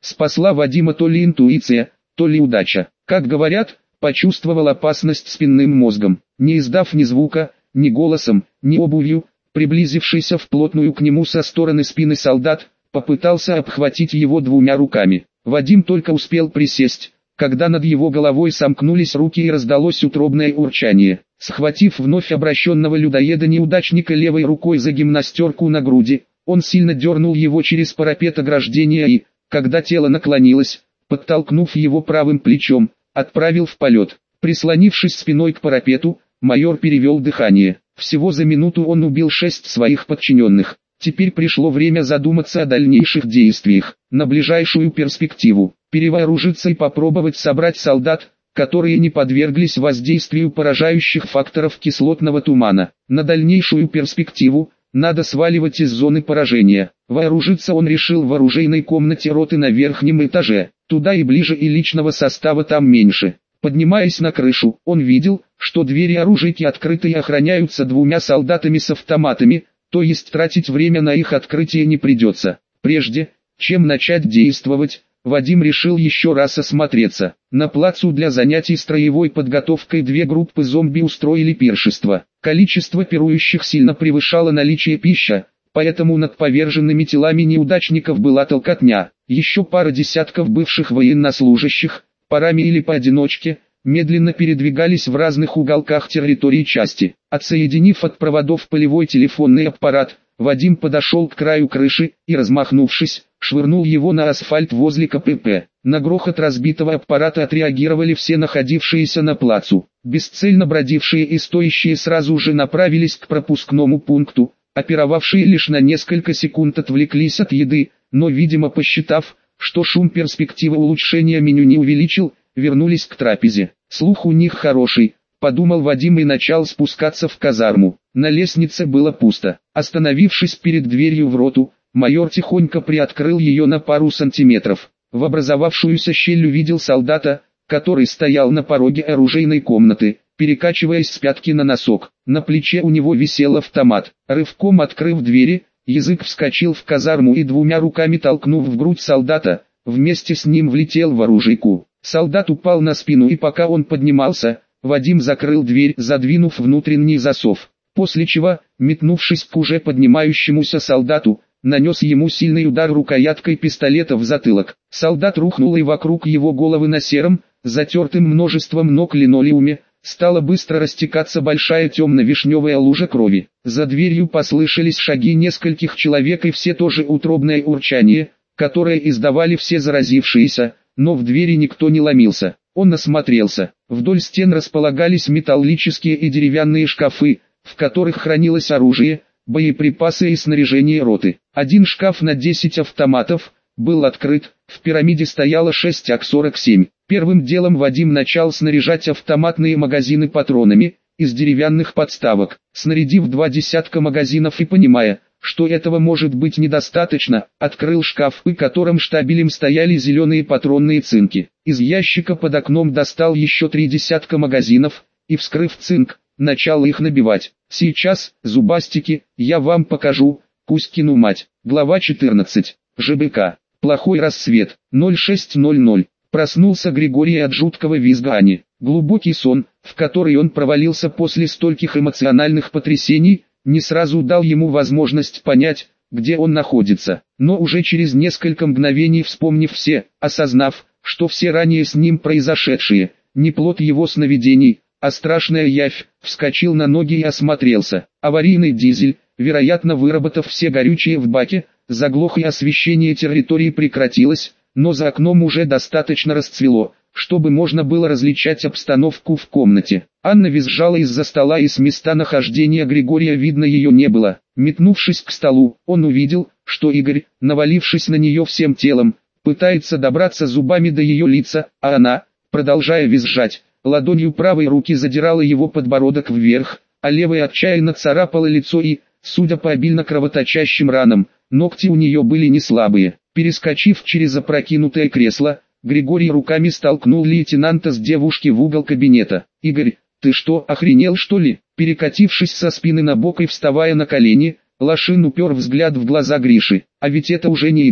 Спасла Вадима то ли интуиция, то ли удача. Как говорят, почувствовал опасность спинным мозгом. Не издав ни звука, ни голосом, ни обувью, приблизившийся вплотную к нему со стороны спины солдат, попытался обхватить его двумя руками. Вадим только успел присесть, когда над его головой сомкнулись руки и раздалось утробное урчание. Схватив вновь обращенного людоеда-неудачника левой рукой за гимнастерку на груди, он сильно дернул его через парапет ограждения и, когда тело наклонилось, подтолкнув его правым плечом, отправил в полет. Прислонившись спиной к парапету, майор перевел дыхание. Всего за минуту он убил 6 своих подчиненных. Теперь пришло время задуматься о дальнейших действиях, на ближайшую перспективу, перевооружиться и попробовать собрать солдат, которые не подверглись воздействию поражающих факторов кислотного тумана. На дальнейшую перспективу надо сваливать из зоны поражения. Вооружиться он решил в оружейной комнате роты на верхнем этаже. Туда и ближе, и личного состава там меньше. Поднимаясь на крышу, он видел, что двери оружейки открыты и охраняются 2 солдатами с автоматами, то есть тратить время на их открытие не придется. Прежде, чем начать действовать, Вадим решил еще раз осмотреться. На плацу для занятий строевой подготовкой 2 группы зомби устроили пиршество. Количество пирующих сильно превышало наличие пищи, поэтому над поверженными телами неудачников была толкотня. Еще пара десятков бывших военнослужащих, парами или поодиночке, медленно передвигались в разных уголках территории части. Отсоединив от проводов полевой телефонный аппарат, Вадим подошел к краю крыши и, размахнувшись, швырнул его на асфальт возле КПП. На грохот разбитого аппарата отреагировали все находившиеся на плацу. Бесцельно бродившие и стоящие сразу же направились к пропускному пункту, опировавшие лишь на несколько секунд отвлеклись от еды, но, видимо, посчитав, что шум перспективы улучшения меню не увеличил, вернулись к трапезе. Слух у них хороший, подумал Вадим и начал спускаться в казарму. На лестнице было пусто. Остановившись перед дверью в роту, майор тихонько приоткрыл ее на пару сантиметров. В образовавшуюся щель увидел солдата, который стоял на пороге оружейной комнаты, перекачиваясь с пятки на носок. На плече у него висел автомат. Рывком открыв двери, язык вскочил в казарму и 2 руками толкнув в грудь солдата, вместе с ним влетел в оружейку. Солдат упал на спину, и пока он поднимался, Вадим закрыл дверь, задвинув внутренний засов, после чего, метнувшись к уже поднимающемуся солдату, нанес ему сильный удар рукояткой пистолета в затылок. Солдат рухнул, и вокруг его головы на сером, затертым множеством ног линолеуме, стала быстро растекаться большая темно-вишневая лужа крови. За дверью послышались шаги нескольких человек и все тоже утробное урчание, которое издавали все заразившиеся, но в двери никто не ломился. Он осмотрелся. Вдоль стен располагались металлические и деревянные шкафы, в которых хранилось оружие, боеприпасы и снаряжение роты. Один шкаф на 10 автоматов был открыт, в пирамиде стояло 6 АК-47. Первым делом Вадим начал снаряжать автоматные магазины патронами из деревянных подставок. Снарядив 2 десятка магазинов и понимая, что этого может быть недостаточно, открыл шкаф, в котором штабелем стояли зеленые патронные цинки. Из ящика под окном достал еще 3 десятка магазинов, и, вскрыв цинк, начал их набивать. Сейчас, зубастики, я вам покажу, Кузькину мать. Глава 14. ЖБК. Плохой рассвет. 06:00. Проснулся Григорий от жуткого визга Ани. Глубокий сон, в который он провалился после стольких эмоциональных потрясений, не сразу дал ему возможность понять, где он находится. Но уже через несколько мгновений, вспомнив все, осознав, что все ранее с ним произошедшие, не плод его сновидений, а страшная явь, вскочил на ноги и осмотрелся. Аварийный дизель, вероятно выработав все горючее в баке, заглох, и освещение территории прекратилось, но за окном уже достаточно расцвело, чтобы можно было различать обстановку в комнате. Анна визжала из-за стола, и с места нахождения Григория видно ее не было. Метнувшись к столу, он увидел, что Игорь, навалившись на нее всем телом, пытается добраться зубами до ее лица, а она, продолжая визжать, ладонью правой руки задирала его подбородок вверх, а левой отчаянно царапала лицо и, судя по обильно кровоточащим ранам, ногти у нее были не слабые. Перескочив через опрокинутое кресло, Григорий руками столкнул лейтенанта с девушки в угол кабинета. «Игорь, ты что, охренел что ли?» Перекатившись со спины на бок и вставая на колени, Лашин упер взгляд в глаза Гриши. «А ведь это уже не Игорь.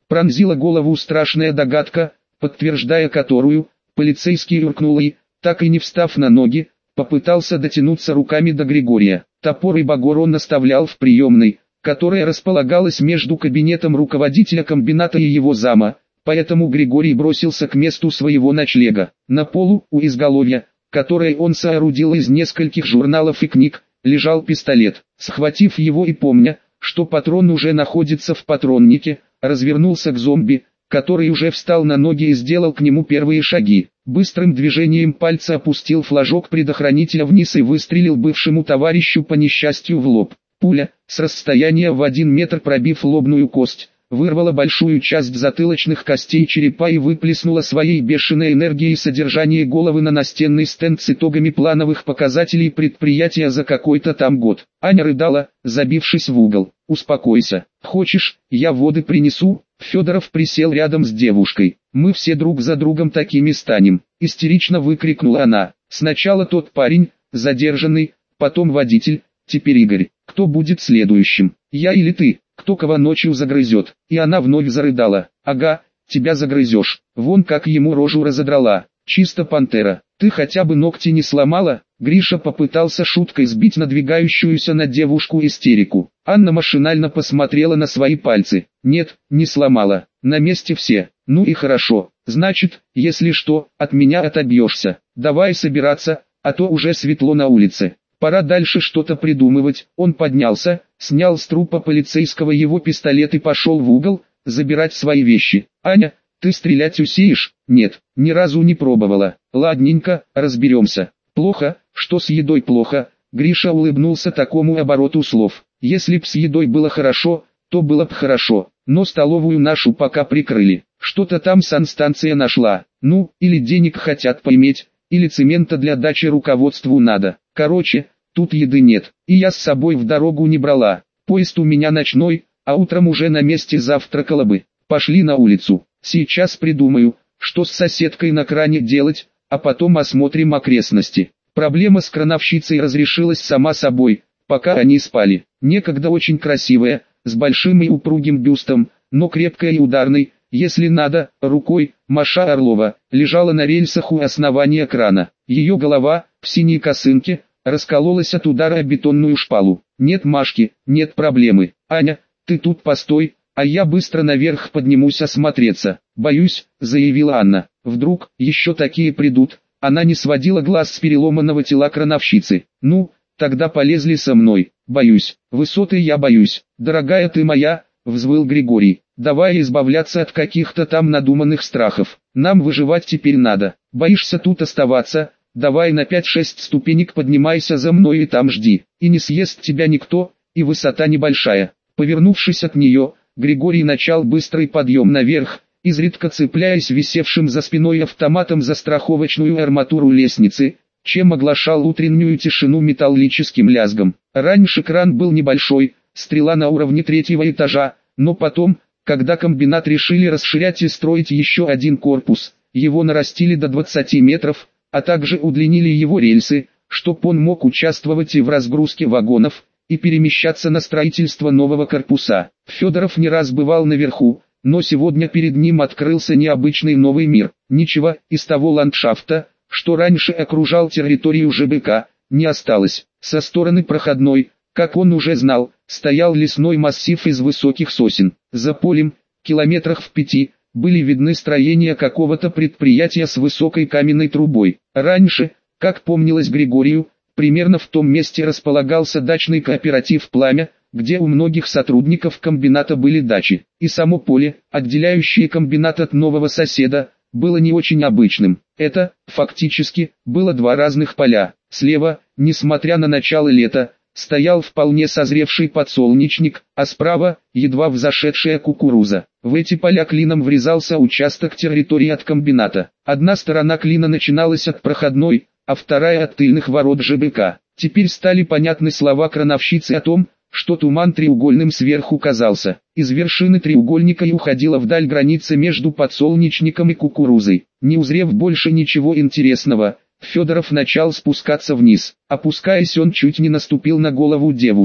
Пронзила голову страшная догадка, подтверждая которую, полицейский юркнул и, так и не встав на ноги, попытался дотянуться руками до Григория. Топор и багор он оставлял в приемной, которая располагалась между кабинетом руководителя комбината и его зама, поэтому Григорий бросился к месту своего ночлега. На полу, у изголовья, которое он соорудил из нескольких журналов и книг, лежал пистолет. Схватив его и помня, что патрон уже находится в патроннике, развернулся к зомби, который уже встал на ноги и сделал к нему первые шаги. Быстрым движением пальца опустил флажок предохранителя вниз и выстрелил бывшему товарищу по несчастью в лоб. Пуля, с расстояния в 1 метр пробив лобную кость, вырвала большую часть затылочных костей черепа и выплеснула своей бешеной энергией содержание головы на настенный стенд с итогами плановых показателей предприятия за какой-то там год. Аня рыдала, забившись в угол. «Успокойся. Хочешь, я воды принесу?» Федоров присел рядом с девушкой. «Мы все друг за другом такими станем», — истерично выкрикнула она. «Сначала тот парень, задержанный, потом водитель, теперь Игорь. Кто будет следующим? Я или ты? Кто кого ночью загрызет?» И она вновь зарыдала. «Ага, тебя загрызешь. Вон как ему рожу разодрала. Чисто пантера. Ты хотя бы ногти не сломала?» Гриша попытался шуткой сбить надвигающуюся на девушку истерику. Анна машинально посмотрела на свои пальцы. «Нет, не сломала. На месте все. Ну и хорошо. Значит, если что, от меня отобьешься. Давай собираться, а то уже светло на улице. Пора дальше что-то придумывать». Он поднялся, снял с трупа полицейского его пистолет и пошел в угол, забирать свои вещи. «Аня, ты стрелять усеешь?» «Нет, ни разу не пробовала». «Ладненько, разберемся». «Плохо, что с едой плохо?» Гриша улыбнулся такому обороту слов. «Если б с едой было хорошо, то было б хорошо, но столовую нашу пока прикрыли. Что-то там санстанция нашла. Ну, или денег хотят поиметь, или цемента для дачи руководству надо. Короче, тут еды нет, и я с собой в дорогу не брала. Поезд у меня ночной, а утром уже на месте завтракала бы. Пошли на улицу. Сейчас придумаю, что с соседкой на кране делать, а потом осмотрим окрестности». Проблема с крановщицей разрешилась сама собой, пока они спали. Некогда очень красивая, с большим и упругим бюстом, но крепкой и ударной, если надо, рукой, Маша Орлова, лежала на рельсах у основания крана. Ее голова, в синей косынке, раскололась от удара о бетонную шпалу. «Нет, Машки, нет проблемы. Аня, ты тут постой, а я быстро наверх поднимусь осмотреться». «Боюсь», — заявила Анна. «Вдруг еще такие придут». Она не сводила глаз с переломанного тела крановщицы. «Ну, тогда полезли со мной». «Боюсь. Высоты я боюсь». «Дорогая ты моя», — взвыл Григорий. «Давай избавляться от каких-то там надуманных страхов. Нам выживать теперь надо. Боишься тут оставаться? Давай на 5-6 ступенек поднимайся за мной и там жди. И не съест тебя никто, и высота небольшая». Повернувшись от нее, Григорий начал быстрый подъем наверх, изредка цепляясь висевшим за спиной автоматом за страховочную арматуру лестницы, чем оглашал утреннюю тишину металлическим лязгом. Раньше кран был небольшой, стрела на уровне 3-го этажа, но потом, когда комбинат решили расширять и строить еще один корпус, его нарастили до 20 метров, а также удлинили его рельсы, чтоб он мог участвовать и в разгрузке вагонов, и перемещаться на строительство нового корпуса. Федоров не раз бывал наверху, но сегодня перед ним открылся необычный новый мир. Ничего из того ландшафта, что раньше окружал территорию ЖБК, не осталось. Со стороны проходной, как он уже знал, стоял лесной массив из высоких сосен. За полем, километрах в 5, были видны строения какого-то предприятия с высокой каменной трубой. Раньше, как помнилось Григорию, примерно в том месте располагался дачный кооператив «Пламя», где у многих сотрудников комбината были дачи, и само поле, отделяющее комбинат от нового соседа, было не очень обычным. Это, фактически, было два разных поля. Слева, несмотря на начало лета, стоял вполне созревший подсолнечник, а справа, едва взошедшая кукуруза. В эти поля клином врезался участок территории от комбината. Одна сторона клина начиналась от проходной, а вторая от тыльных ворот ЖБК. Теперь стали понятны слова крановщицы о том, что туман треугольным сверху казался. Из вершины треугольника и уходила вдаль граница между подсолнечником и кукурузой. Не узрев больше ничего интересного, Федоров начал спускаться вниз. Опускаясь, он чуть не наступил на голову девушки.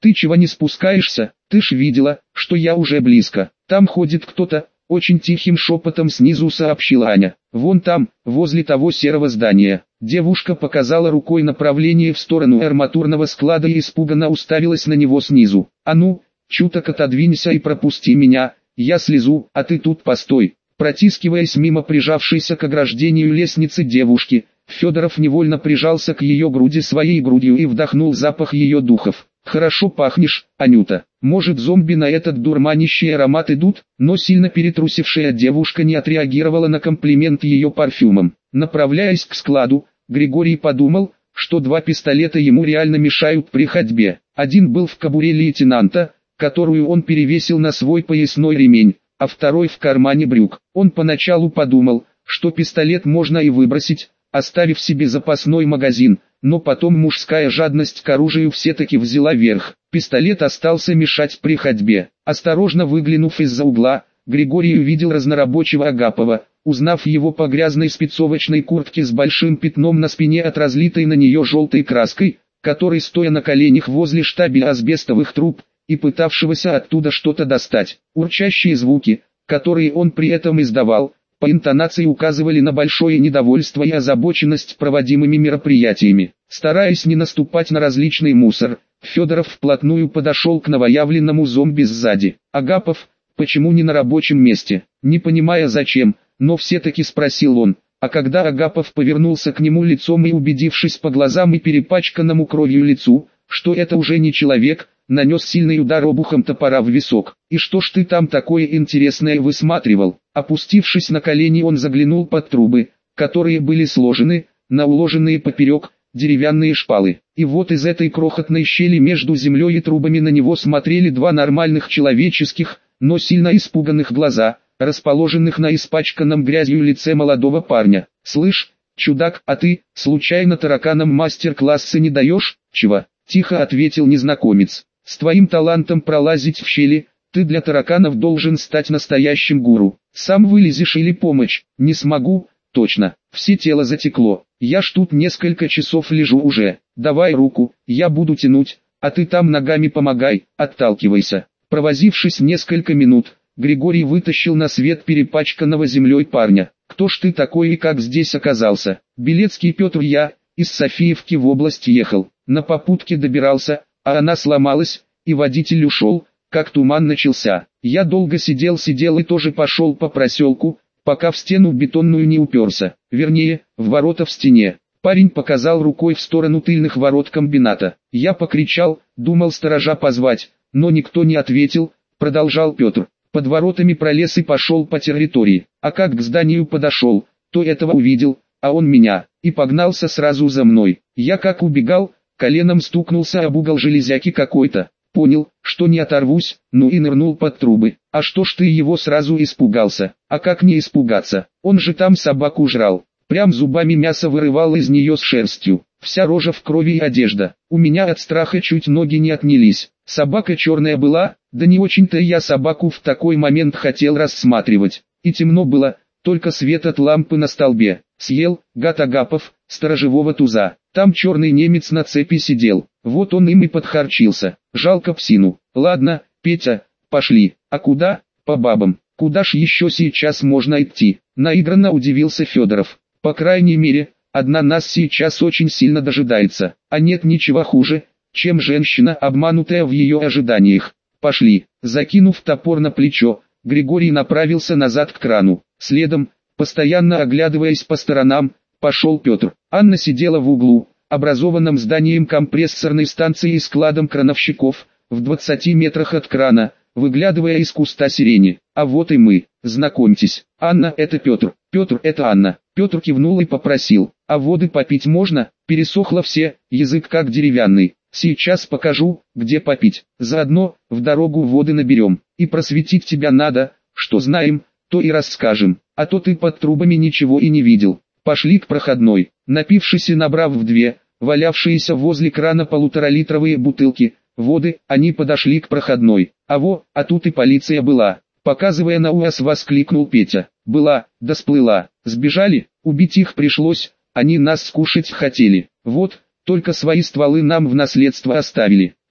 Ты чего не спускаешься? Ты ж видела, что я уже близко. Там ходит кто-то, очень тихим шепотом снизу сообщила Аня. Вон там, возле того серого здания. Девушка показала рукой направление в сторону арматурного склада и испуганно уставилась на него снизу. А ну, чуток отодвинься и пропусти меня, я слезу, а ты тут постой. Протискиваясь мимо прижавшейся к ограждению лестницы девушки, Федоров невольно прижался к ее груди своей грудью и вдохнул запах ее духов. «Хорошо пахнешь, Анюта. Может, зомби на этот дурманящий аромат идут?» Но сильно перетрусившая девушка не отреагировала на комплимент ее парфюмом. Направляясь к складу, Григорий подумал, что 2 пистолета ему реально мешают при ходьбе. Один был в кобуре лейтенанта, которую он перевесил на свой поясной ремень, а второй в кармане брюк. Он поначалу подумал, что пистолет можно и выбросить, оставив себе запасной магазин, но потом мужская жадность к оружию все-таки взяла верх. Пистолет остался мешать при ходьбе. Осторожно выглянув из-за угла, Григорий увидел разнорабочего Агапова. Узнав его по грязной спецовочной куртке с большим пятном на спине от разлитой на нее желтой краской, который, стоя на коленях возле штабеля асбестовых труб, и пытавшегося оттуда что-то достать. Урчащие звуки, которые он при этом издавал, по интонации указывали на большое недовольство и озабоченность проводимыми мероприятиями. Стараясь не наступать на различный мусор, Федоров вплотную подошел к новоявленному зомби сзади. Агапов, почему не на рабочем месте? Не понимая зачем, но все-таки спросил он. А когда Агапов повернулся к нему лицом и убедившись по глазам и перепачканному кровью лицу, что это уже не человек, нанес сильный удар обухом топора в висок. «И что ж ты там такое интересное высматривал?» Опустившись на колени, он заглянул под трубы, которые были сложены, на уложенные поперек, деревянные шпалы. И вот из этой крохотной щели между землей и трубами на него смотрели 2 нормальных человеческих, но сильно испуганных глаза, расположенных на испачканном грязью лице молодого парня. «Слышь, чудак, а ты, случайно тараканам мастер-классы не даешь?» «Чего?» — тихо ответил незнакомец. «С твоим талантом пролазить в щели, ты для тараканов должен стать настоящим гуру. Сам вылезешь или помочь?» «Не смогу, точно. Все тело затекло. Я ж тут несколько часов лежу уже. Давай руку, я буду тянуть, а ты там ногами помогай, отталкивайся». Провозившись несколько минут, Григорий вытащил на свет перепачканного землей парня. «Кто ж ты такой и как здесь оказался?» «Белецкий Петр, я, из Софиевки в область ехал. На попутке добирался, а она сломалась, и водитель ушел, как туман начался. Я долго сидел и тоже пошел по проселку, пока в стену бетонную не уперся. Вернее, в ворота в стене». Парень показал рукой в сторону тыльных ворот комбината. Я покричал, думал сторожа позвать, но никто не ответил, продолжал Петр. Под воротами пролез и пошел по территории. А как к зданию подошел, то этого увидел, а он меня, и погнался сразу за мной. Я как убегал, коленом стукнулся об угол железяки какой-то. Понял, что не оторвусь, ну и нырнул под трубы. А что ж ты его сразу испугался? А как не испугаться? Он же там собаку жрал. Прям зубами мясо вырывал из нее с шерстью. Вся рожа в крови и одежда. У меня от страха чуть ноги не отнялись. Собака черная была, да не очень-то я собаку в такой момент хотел рассматривать. И темно было, только свет от лампы на столбе. Съел, гад Агапов, сторожевого туза. Там черный немец на цепи сидел. Вот он им и подхарчился. Жалко псину. Ладно, Петя, пошли. А куда? По бабам. Куда ж еще сейчас можно идти? Наигранно удивился Федоров. По крайней мере, одна нас сейчас очень сильно дожидается. А нет ничего хуже, чем женщина, обманутая в ее ожиданиях. Пошли. Закинув топор на плечо, Григорий направился назад к крану. Следом, постоянно оглядываясь по сторонам, пошел Петр. Анна сидела в углу, образованном зданием компрессорной станции и складом крановщиков, в 20 метрах от крана, выглядывая из куста сирени. А вот и мы. Знакомьтесь, Анна — это Петр, Петр — это Анна. Петр кивнул и попросил: «А воды попить можно?» Пересохло все, язык как деревянный. «Сейчас покажу, где попить. Заодно, в дорогу воды наберем. И просветить тебя надо, что знаем, то и расскажем. А то ты под трубами ничего и не видел». Пошли к проходной. Напившись и набрав в 2, валявшиеся возле крана 1,5-литровые бутылки, воды, они подошли к проходной. А тут и полиция была. Показывая на УАЗ, воскликнул Петя. «Была, да сплыла. Сбежали, убить их пришлось, они нас скушать хотели. Вот, только свои стволы нам в наследство оставили. Ты,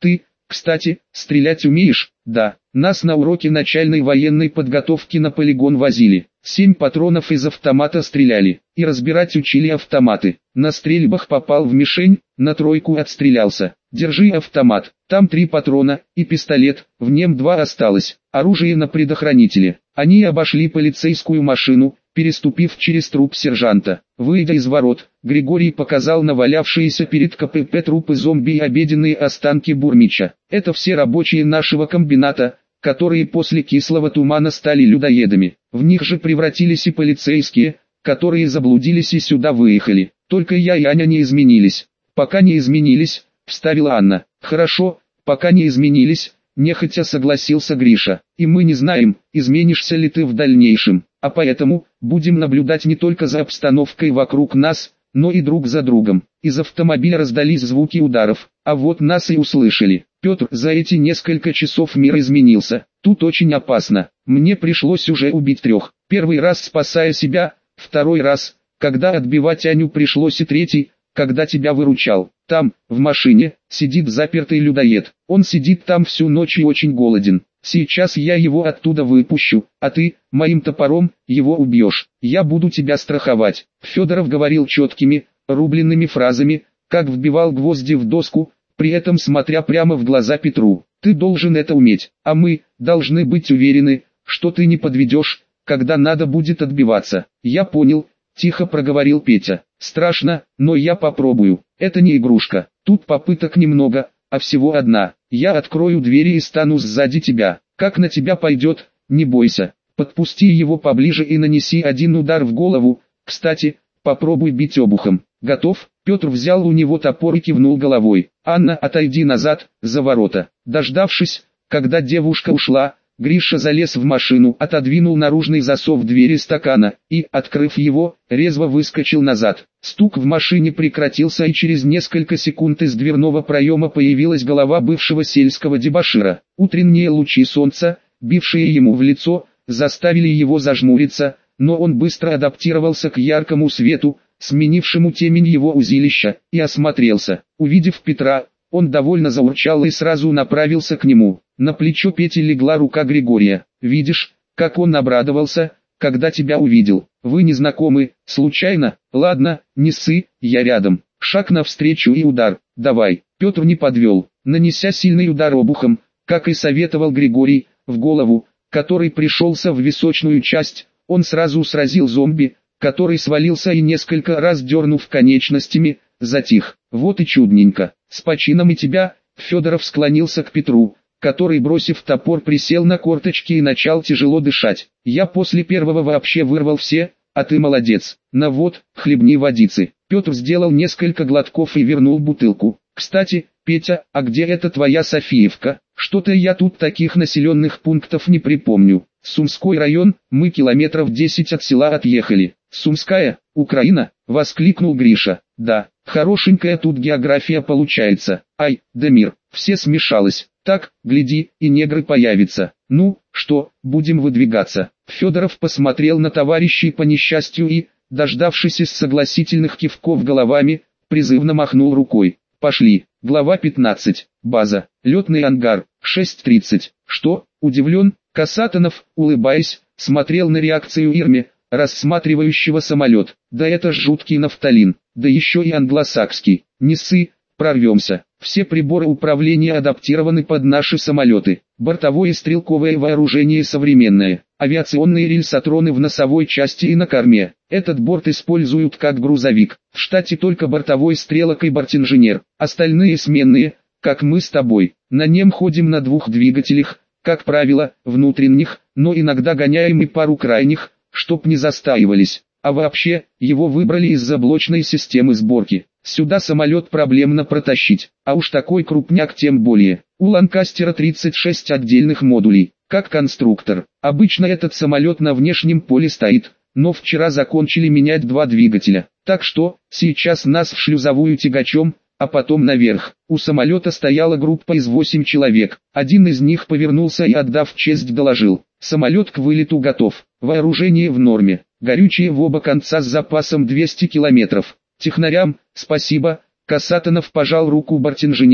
Кстати, стрелять умеешь? Да. Нас на уроке начальной военной подготовки на полигон возили. 7 патронов из автомата стреляли. И разбирать учили автоматы. На стрельбах попал в мишень, на 3 отстрелялся. Держи автомат. Там 3 патрона и пистолет, в нем 2 осталось. Оружие на предохранителе. Они обошли полицейскую машину, переступив через труп сержанта. Выйдя из ворот, Григорий показал на валявшиеся перед КПП трупы зомби и обеденные останки Бурмича. Это все рабочие нашего комбината, которые после кислого тумана стали людоедами. В них же превратились и полицейские, которые заблудились и сюда выехали. Только я и Аня не изменились. Пока не изменились, вставила Анна. Хорошо, пока не изменились, нехотя согласился Гриша. И мы не знаем, изменишься ли ты в дальнейшем. А поэтому, будем наблюдать не только за обстановкой вокруг нас, но и друг за другом. Из автомобиля раздались звуки ударов, а вот нас и услышали. Петр, за эти несколько часов мир изменился. Тут очень опасно. Мне пришлось уже убить 3. Первый раз спасая себя, 2 раз, когда отбивать Аню пришлось, и 3, когда тебя выручал. Там, в машине, сидит запертый людоед. Он сидит там всю ночь и очень голоден. Сейчас я его оттуда выпущу, а ты, моим топором, его убьешь. Я буду тебя страховать. Федоров говорил четкими, рубленными фразами, как вбивал гвозди в доску, при этом смотря прямо в глаза Петру. Ты должен это уметь, а мы должны быть уверены, что ты не подведешь, когда надо будет отбиваться. Я понял, тихо проговорил Петя. Страшно, но я попробую. Это не игрушка. Тут попыток немного, а всего одна. Я открою двери и стану сзади тебя. Как на тебя пойдет, не бойся. Подпусти его поближе и нанеси 1 удар в голову. Кстати, попробуй бить обухом. Готов? Петр взял у него топор и кивнул головой. Анна, отойди назад, за ворота. Дождавшись, когда девушка ушла, Гриша залез в машину, отодвинул наружный засов двери стакана и, открыв его, резво выскочил назад. Стук в машине прекратился, и через несколько секунд из дверного проема появилась голова бывшего сельского дебошира. Утренние лучи солнца, бившие ему в лицо, заставили его зажмуриться, но он быстро адаптировался к яркому свету, сменившему темень его узилища, и осмотрелся. Увидев Петра, он довольно заурчал и сразу направился к нему. На плечо Пети легла рука Григория. «Видишь, как он обрадовался, когда тебя увидел. Вы не знакомы, случайно? Ладно, не ссы, я рядом». Шаг навстречу и удар. «Давай». Петр не подвел, нанеся сильный удар обухом, как и советовал Григорий, в голову, который пришелся в височную часть. Он сразу сразил зомби, который свалился и несколько раз дернув конечностями, затих. «Вот и чудненько. С почином и тебя». Федоров склонился к Петру, который, бросив топор, присел на корточки и начал тяжело дышать. «Я после первого вообще вырвал все, а ты молодец. На вот, хлебни водицы». Петр сделал несколько глотков и вернул бутылку. «Кстати, Петя, а где эта твоя Софиевка? Что-то я тут таких населенных пунктов не припомню». «Сумской район, мы километров 10 от села отъехали». «Сумская, Украина?» — воскликнул Гриша. «Да, хорошенькая тут география получается. Ай, да мир, все смешалось. Так, гляди, и негры появятся. Ну, что, будем выдвигаться?» Федоров посмотрел на товарищей по несчастью и, дождавшись из согласительных кивков головами, призывно махнул рукой. «Пошли». Глава 15. База. Летный ангар. 6:30. «Что?» — удивлен, Касатонов, улыбаясь, смотрел на реакцию Ирми, рассматривающего самолет. «Да это ж жуткий нафталин, да еще и англосакский. Не ссы, прорвемся. Все приборы управления адаптированы под наши самолеты. Бортовое и стрелковое вооружение современное. Авиационные рельсотроны в носовой части и на корме. Этот борт используют как грузовик. В штате только бортовой стрелок и бортинженер. Остальные сменные, как мы с тобой. На нем ходим на 2 двигателях, как правило, внутренних, но иногда гоняем и пару крайних, чтоб не застаивались. А вообще, его выбрали из-за блочной системы сборки. Сюда самолет проблемно протащить, а уж такой крупняк тем более. У Ланкастера 36 отдельных модулей, как конструктор. Обычно этот самолет на внешнем поле стоит, но вчера закончили менять 2 двигателя. Так что, сейчас нас в шлюзовую тягачом, а потом наверх. У самолета стояла группа из 8 человек. Один из них повернулся и, отдав честь, доложил: «Самолет к вылету готов, вооружение в норме, горючее в оба конца с запасом 200 километров. Технарям, спасибо». Касатонов пожал руку бортинженеру,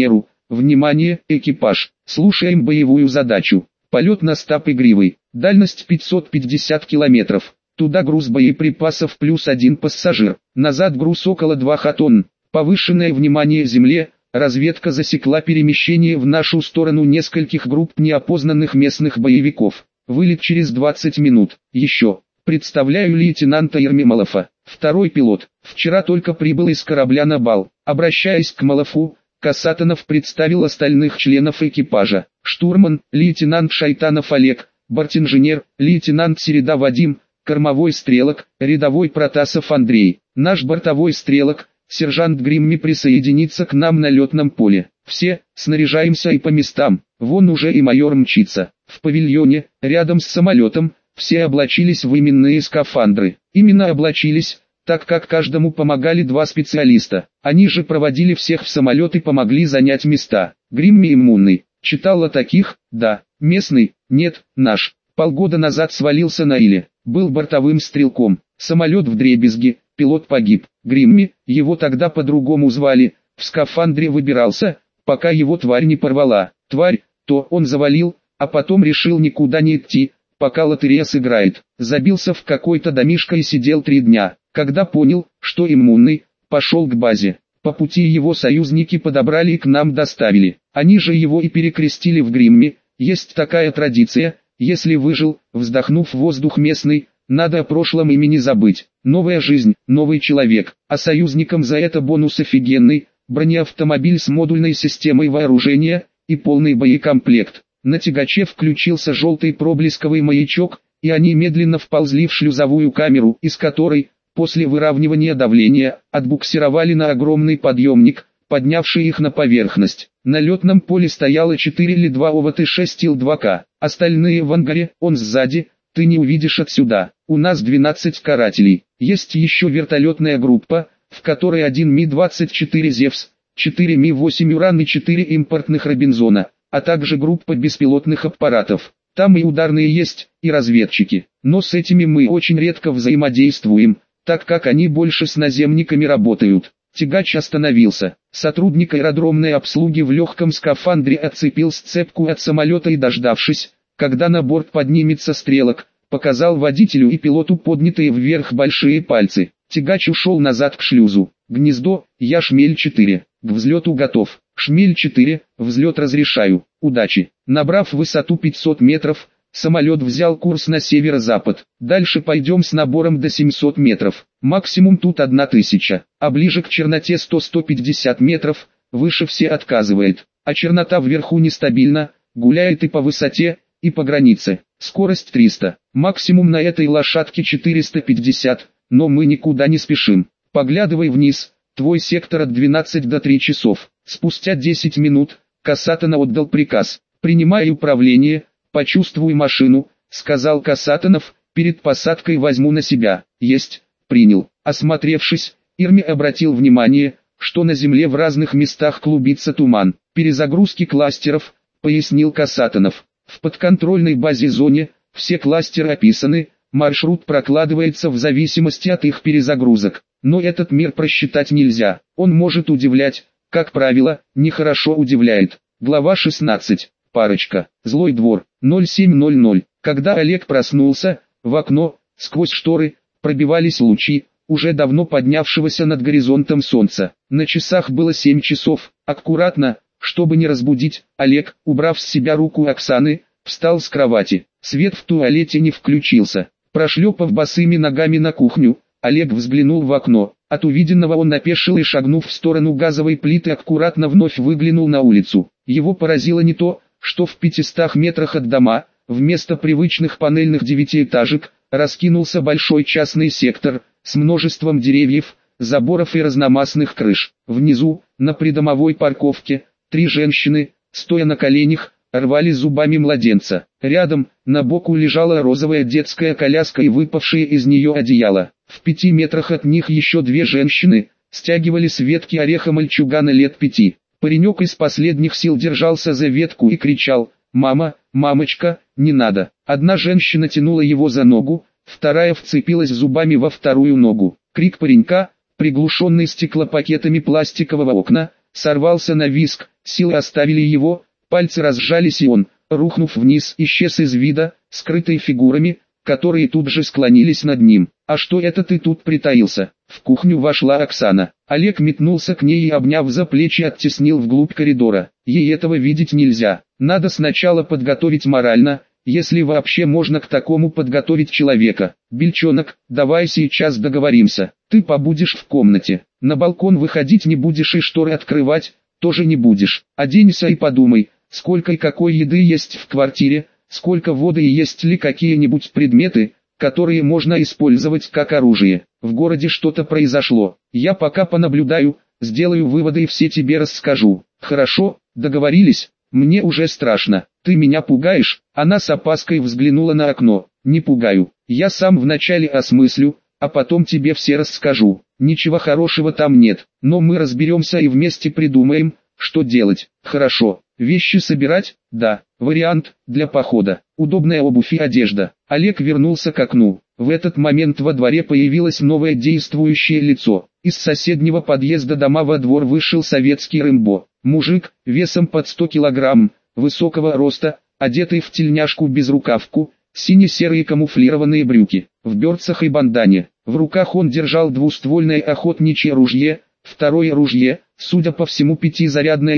Внимание, экипаж, слушаем боевую задачу. Полет на стап игривый, дальность 550 километров. Туда груз боеприпасов плюс 1 пассажир, назад груз около 2 тонн. Повышенное внимание Земле, разведка засекла перемещение в нашу сторону нескольких групп неопознанных местных боевиков. Вылет через 20 минут. Еще. Представляю лейтенанта Ермемалова, второй пилот. Вчера только прибыл из корабля на бал. Обращаясь к Малафу, Касатонов представил остальных членов экипажа. Штурман, лейтенант Шайтанов Олег, бортинженер, лейтенант Середа Вадим, кормовой стрелок, рядовой Протасов Андрей. Наш бортовой стрелок, сержант Гримми присоединится к нам на летном поле. Все, снаряжаемся и по местам. Вон уже и майор мчится. В павильоне, рядом с самолетом, все облачились в именные скафандры. Именно облачились, так как каждому помогали 2 специалиста. Они же проводили всех в самолет и помогли занять места. Гримми иммунный. Читал о таких? Да. Местный? Нет, наш. Полгода назад свалился на Иле. Был бортовым стрелком. Самолет вдребезги, пилот погиб. Гримми, его тогда по-другому звали, в скафандре выбирался, пока его тварь не порвала. Тварь, то он завалил, а потом решил никуда не идти, пока лотерея сыграет. Забился в какой-то домишко и сидел 3 дня. Когда понял, что иммунный, пошел к базе. По пути его союзники подобрали и к нам доставили. Они же его и перекрестили в Гримми. Есть такая традиция, если выжил, вздохнув воздух местный, надо о прошлом имени забыть. Новая жизнь, новый человек, а союзникам за это бонус офигенный, бронеавтомобиль с модульной системой вооружения и полный боекомплект. На тягаче включился желтый проблесковый маячок, и они медленно вползли в шлюзовую камеру, из которой, после выравнивания давления, отбуксировали на огромный подъемник, поднявший их на поверхность. На летном поле стояло 4 Ли-2 ОВТ-6 Ил-2К, остальные в ангаре, он сзади, ты не увидишь отсюда. У нас 12 карателей, есть еще вертолетная группа, в которой 1 Ми-24 «Зевс», 4 Ми-8 «Уран» и 4 импортных «Робинзона», а также группа беспилотных аппаратов. Там и ударные есть, и разведчики. Но с этими мы очень редко взаимодействуем, так как они больше с наземниками работают. Тягач остановился. Сотрудник аэродромной обслуги в легком скафандре отцепил сцепку от самолета и, дождавшись, когда на борт поднимется стрелок, показал водителю и пилоту поднятые вверх большие пальцы. Тягач ушел назад к шлюзу. Гнездо, я Шмель-4. К взлету готов. Шмель-4, взлет разрешаю. Удачи. Набрав высоту 500 метров, самолет взял курс на северо-запад. Дальше пойдем с набором до 700 метров. Максимум тут 1000, а ближе к черноте 100-150 метров, выше все отказывает. А чернота вверху нестабильна, гуляет и по высоте, и по границе. Скорость 300, максимум на этой лошадке 450, но мы никуда не спешим. Поглядывай вниз, твой сектор от 12 до 3 часов. Спустя 10 минут, Касатонов отдал приказ. «Принимай управление, почувствуй машину», — сказал Касатонов, «перед посадкой возьму на себя». «Есть, принял». Осмотревшись, Ирми обратил внимание, что на земле в разных местах клубится туман. «Перезагрузки кластеров», — пояснил Касатонов. «В подконтрольной базе-зоне, все кластеры описаны, маршрут прокладывается в зависимости от их перезагрузок. Но этот мир просчитать нельзя, он может удивлять, как правило, нехорошо удивляет». Глава 16. Парочка. Злой двор. 07:00. Когда Олег проснулся, в окно, сквозь шторы, пробивались лучи, уже давно поднявшегося над горизонтом солнца. На часах было 7 часов. Аккуратно, чтобы не разбудить, Олег, убрав с себя руку Оксаны, встал с кровати. Свет в туалете не включился. Прошлепав босыми ногами на кухню, Олег взглянул в окно. От увиденного он опешил и, шагнув в сторону газовой плиты, аккуратно вновь выглянул на улицу. Его поразило не то, что в 500 метрах от дома, вместо привычных панельных девятиэтажек, раскинулся большой частный сектор, с множеством деревьев, заборов и разномастных крыш. Внизу, на придомовой парковке, 3 женщины, стоя на коленях, рвали зубами младенца. Рядом, на боку лежала розовая детская коляска и выпавшее из нее одеяло. В 5 метрах от них еще 2 женщины, стягивали с ветки ореха мальчугана лет 5. Паренек из последних сил держался за ветку и кричал: «Мама, мамочка, не надо». Одна женщина тянула его за ногу, вторая вцепилась зубами во вторую ногу. Крик паренька, приглушенный стеклопакетами пластикового окна, сорвался на визг, силы оставили его, пальцы разжались и он, рухнув вниз, исчез из вида, скрытый фигурами, которые тут же склонились над ним. «А что это ты тут притаился?» В кухню вошла Оксана. Олег метнулся к ней и, обняв за плечи, оттеснил вглубь коридора. Ей этого видеть нельзя. Надо сначала подготовить морально, если вообще можно к такому подготовить человека. «Бельчонок, давай сейчас договоримся. Ты побудешь в комнате. На балкон выходить не будешь и шторы открывать тоже не будешь. Оденься и подумай, сколько и какой еды есть в квартире, сколько воды и есть ли какие-нибудь предметы, которые можно использовать как оружие. В городе что-то произошло. Я пока понаблюдаю, сделаю выводы и все тебе расскажу. Хорошо, договорились? Мне уже страшно. Ты меня пугаешь?» Она с опаской взглянула на окно. «Не пугаю. Я сам вначале осмыслю, а потом тебе все расскажу. Ничего хорошего там нет, но мы разберемся и вместе придумаем, что делать. Хорошо. Вещи собирать? Да. Вариант для похода. Удобная обувь и одежда». Олег вернулся к окну. В этот момент во дворе появилось новое действующее лицо. Из соседнего подъезда дома во двор вышел советский Рэмбо. Мужик, весом под 100 килограмм, высокого роста, одетый в тельняшку безрукавку, сине-серые камуфлированные брюки, в берцах и бандане. В руках он держал двуствольное охотничье ружье, второе ружье, судя по всему пятизарядное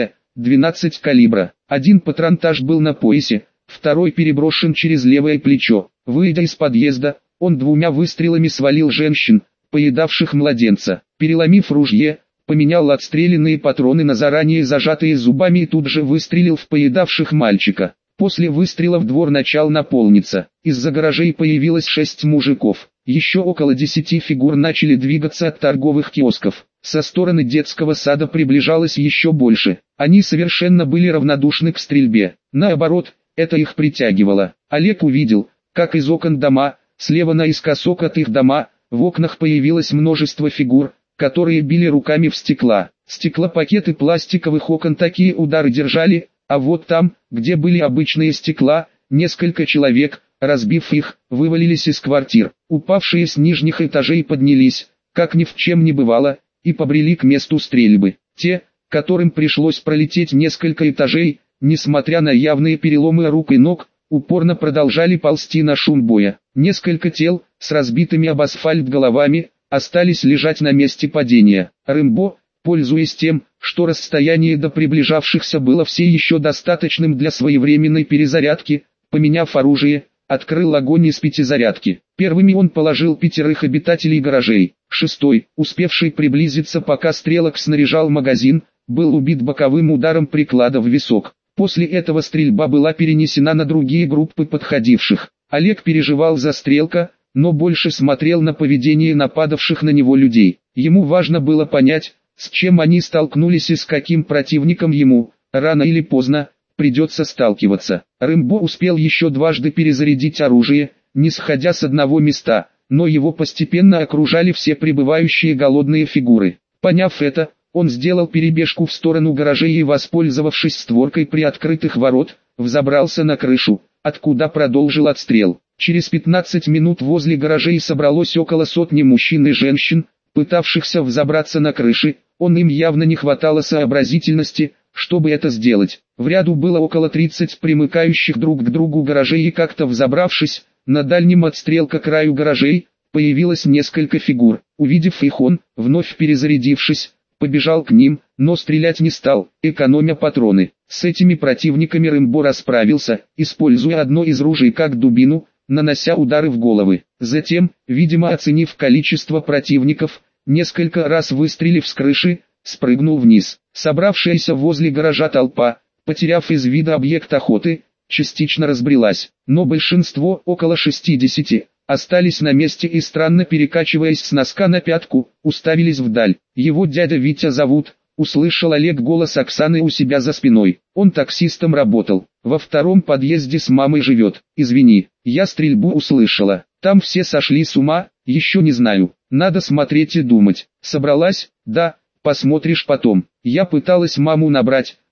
МЦ-12 калибра. Один патронтаж был на поясе, второй переброшен через левое плечо. Выйдя из подъезда, он двумя выстрелами свалил женщин, поедавших младенца. Переломив ружье, поменял отстрелянные патроны на заранее зажатые зубами и тут же выстрелил в поедавших мальчика. После выстрелов двор начал наполниться. Из-за гаражей появилось 6 мужиков. Еще около 10 фигур начали двигаться от торговых киосков. Со стороны детского сада приближалось еще больше. Они совершенно были равнодушны к стрельбе. Наоборот, это их притягивало. Олег увидел, как из окон дома, слева наискосок от их дома, в окнах появилось множество фигур, которые били руками в стеклопакеты пластиковых окон такие удары держали, а вот там, где были обычные стекла, несколько человек, разбив их, вывалились из квартир. Упавшие с нижних этажей поднялись, как ни в чем не бывало, и побрели к месту стрельбы. Те, которым пришлось пролететь несколько этажей, несмотря на явные переломы рук и ног, упорно продолжали ползти на шум боя. Несколько тел, с разбитыми об асфальт головами, остались лежать на месте падения. Рэмбо, пользуясь тем, что расстояние до приближавшихся было все еще достаточным для своевременной перезарядки, поменяв оружие, открыл огонь из пятизарядки. Первыми он положил 5 обитателей гаражей. Шестой, успевший приблизиться пока стрелок снаряжал магазин, был убит боковым ударом приклада в висок. После этого стрельба была перенесена на другие группы подходивших. Олег переживал за стрелка, но больше смотрел на поведение нападавших на него людей. Ему важно было понять, с чем они столкнулись и с каким противником ему, рано или поздно, придется сталкиваться. Рэмбо успел еще дважды перезарядить оружие, не сходя с одного места, но его постепенно окружали все прибывающие голодные фигуры. Поняв это, он сделал перебежку в сторону гаражей и, воспользовавшись створкой приоткрытых ворот, взобрался на крышу, откуда продолжил отстрел. Через 15 минут возле гаражей собралось около сотни мужчин и женщин, пытавшихся взобраться на крыши. Он им явно не хватало сообразительности, чтобы это сделать. В ряду было около 30 примыкающих друг к другу гаражей, и как-то взобравшись на дальнем от стрелка краю гаражей, появилось несколько фигур. Увидев их, он, вновь перезарядившись, побежал к ним, но стрелять не стал, экономя патроны. С этими противниками Рэмбо расправился, используя одно из ружей как дубину, нанося удары в головы. Затем, видимо оценив количество противников, несколько раз выстрелив с крыши, спрыгнул вниз. Собравшаяся возле гаража толпа, потеряв из вида объект охоты, частично разбрелась, но большинство, около 60, остались на месте и, странно перекачиваясь с носка на пятку, уставились вдаль. «Его дядя Витя зовут», — услышал Олег голос Оксаны у себя за спиной. «Он таксистом работал, во втором подъезде с мамой живет. Извини, я стрельбу услышала. Там все сошли с ума, еще не знаю. Надо смотреть и думать. Собралась? Да, посмотришь потом. Я пыталась маму набрать,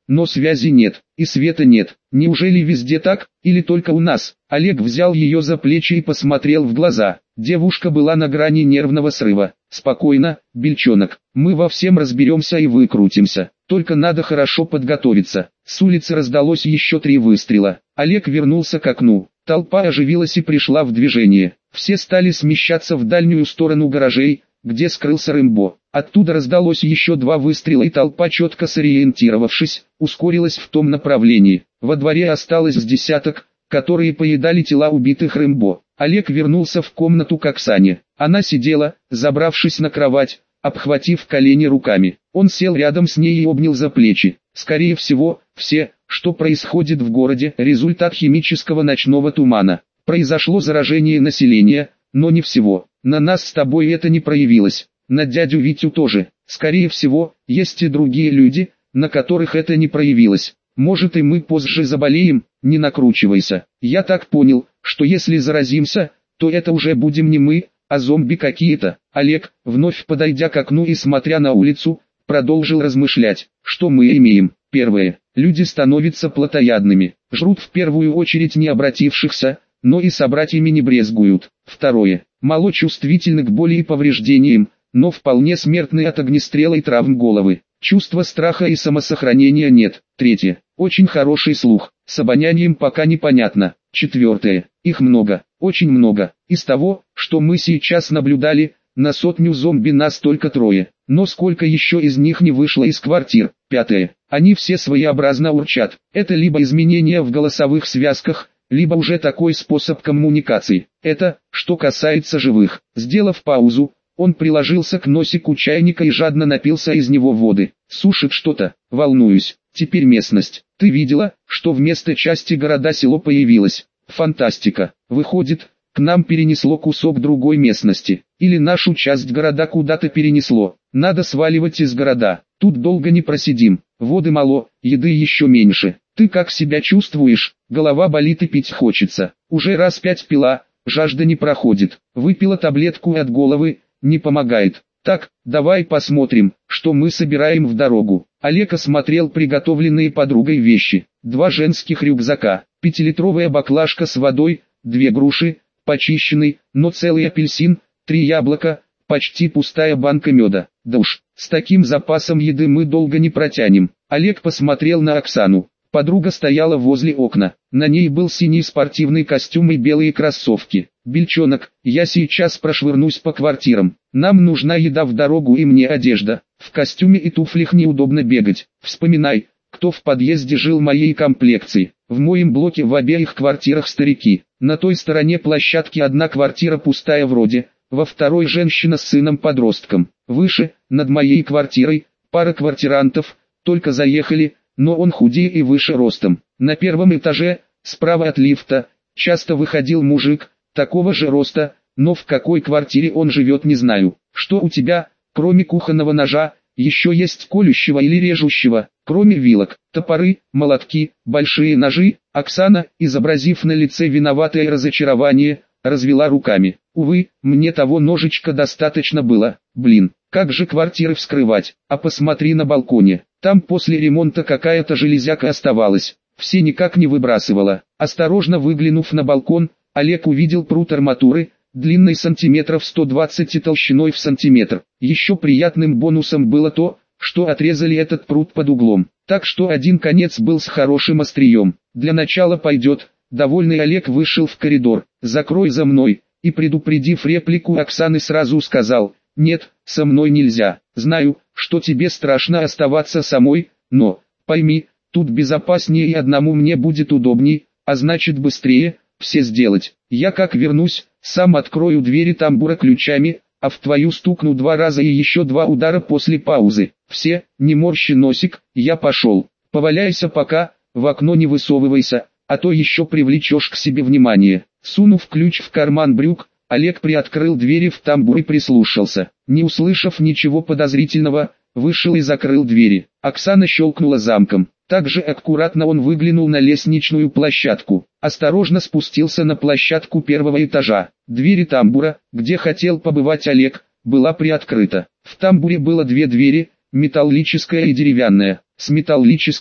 но связи нет, и света нет. Неужели везде так, или только у нас? Олег взял ее за плечи и посмотрел в глаза. Девушка была на грани нервного срыва. «Спокойно, бельчонок, мы во всем разберемся и выкрутимся. Только надо хорошо подготовиться». С улицы раздалось еще 3 выстрела. Олег вернулся к окну. Толпа оживилась и пришла в движение. Все стали смещаться в дальнюю сторону гаражей, где скрылся Рэмбо. Оттуда раздалось еще 2 выстрела, и толпа, четко сориентировавшись, ускорилась в том направлении. Во дворе осталось с десяток, которые поедали тела убитых Рэмбо. Олег вернулся в комнату к Оксане. Она сидела, забравшись на кровать, обхватив колени руками. Он сел рядом с ней и обнял за плечи. Скорее всего, что происходит в городе, результат химического ночного тумана. Произошло заражение населения, но не всего. На нас с тобой это не проявилось. На дядю Витю тоже. Скорее всего, есть и другие люди, на которых это не проявилось. Может, и мы позже заболеем, не накручивайся. Я так понял, что если заразимся, то это уже будем не мы, а зомби какие-то. Олег, вновь подойдя к окну и смотря на улицу, продолжил размышлять, что мы имеем. Первое. Люди становятся плотоядными, жрут в первую очередь не обратившихся, но и собратьями не брезгуют. Второе. Мало чувствительны к боли и повреждениям, но вполне смертны от огнестрела и травм головы. Чувства страха и самосохранения нет. Третье. Очень хороший слух, с обонянием пока непонятно. Четвертое. Их много, очень много. Из того, что мы сейчас наблюдали, на 100 зомби нас только 3. Но сколько еще из них не вышло из квартир? Пятое. Они все своеобразно урчат. Это либо изменения в голосовых связках, либо уже такой способ коммуникации. Это, что касается живых. Сделав паузу, он приложился к носику чайника и жадно напился из него воды. Сушит что-то, волнуюсь. Теперь местность. Ты видела, что вместо части города-село появилось? Фантастика. Выходит, к нам перенесло кусок другой местности. Или нашу часть города куда-то перенесло. Надо сваливать из города. Тут долго не просидим. Воды мало, еды еще меньше. Ты как себя чувствуешь? Голова болит и пить хочется. Уже раз 5 пила, жажда не проходит. Выпила таблетку от головы, не помогает. Так, давай посмотрим, что мы собираем в дорогу. Олег осмотрел приготовленные подругой вещи. 2 женских рюкзака, 5-литровая баклажка с водой, 2 груши, почищенный, но целый апельсин, 3 яблока, почти пустая банка меда. Да уж, с таким запасом еды мы долго не протянем. Олег посмотрел на Оксану. Подруга стояла возле окна. На ней был синий спортивный костюм и белые кроссовки. «Бельчонок, я сейчас прошвырнусь по квартирам. Нам нужна еда в дорогу и мне одежда. В костюме и туфлях неудобно бегать. Вспоминай, кто в подъезде жил моей комплекции. В моем блоке в обеих квартирах старики. На той стороне площадки одна квартира пустая вроде, во второй женщина с сыном-подростком. Выше, над моей квартирой, пара квартирантов, только заехали, но он худее и выше ростом. На первом этаже, справа от лифта, часто выходил мужик, такого же роста, но в какой квартире он живет не знаю. Что у тебя, кроме кухонного ножа, еще есть колющего или режущего, кроме вилок, топоры, молотки, большие ножи? Оксана, изобразив на лице виноватое разочарование, развела руками. Увы, мне того ножичка достаточно было. Блин, как же квартиры вскрывать? А посмотри на балконе, там после ремонта какая-то железяка оставалась, все никак не выбрасывала. Осторожно выглянув на балкон, Олег увидел прут арматуры, длинной сантиметров 120 и толщиной в сантиметр. Еще приятным бонусом было то, что отрезали этот прут под углом, так что один конец был с хорошим острием. Для начала пойдет. Довольный Олег вышел в коридор. «Закрой за мной», и, предупредив реплику Оксаны, сразу сказал: «Нет, со мной нельзя. Знаю, что тебе страшно оставаться самой, но, пойми, тут безопаснее и одному мне будет удобней, а значит быстрее все сделать. Я как вернусь, сам открою двери тамбура ключами, а в твою стукну 2 раза и еще 2 удара после паузы. Все, не морщи носик, я пошел. Поваляйся пока, в окно не высовывайся, а то еще привлечешь к себе внимание». Сунув ключ в карман брюк, Олег приоткрыл двери в тамбур и прислушался. Не услышав ничего подозрительного, вышел и закрыл двери. Оксана щелкнула замком. Также аккуратно он выглянул на лестничную площадку. Осторожно спустился на площадку 1-го этажа. Двери тамбура, где хотел побывать Олег, была приоткрыта. В тамбуре было 2 двери, металлическая и деревянная. С металлической,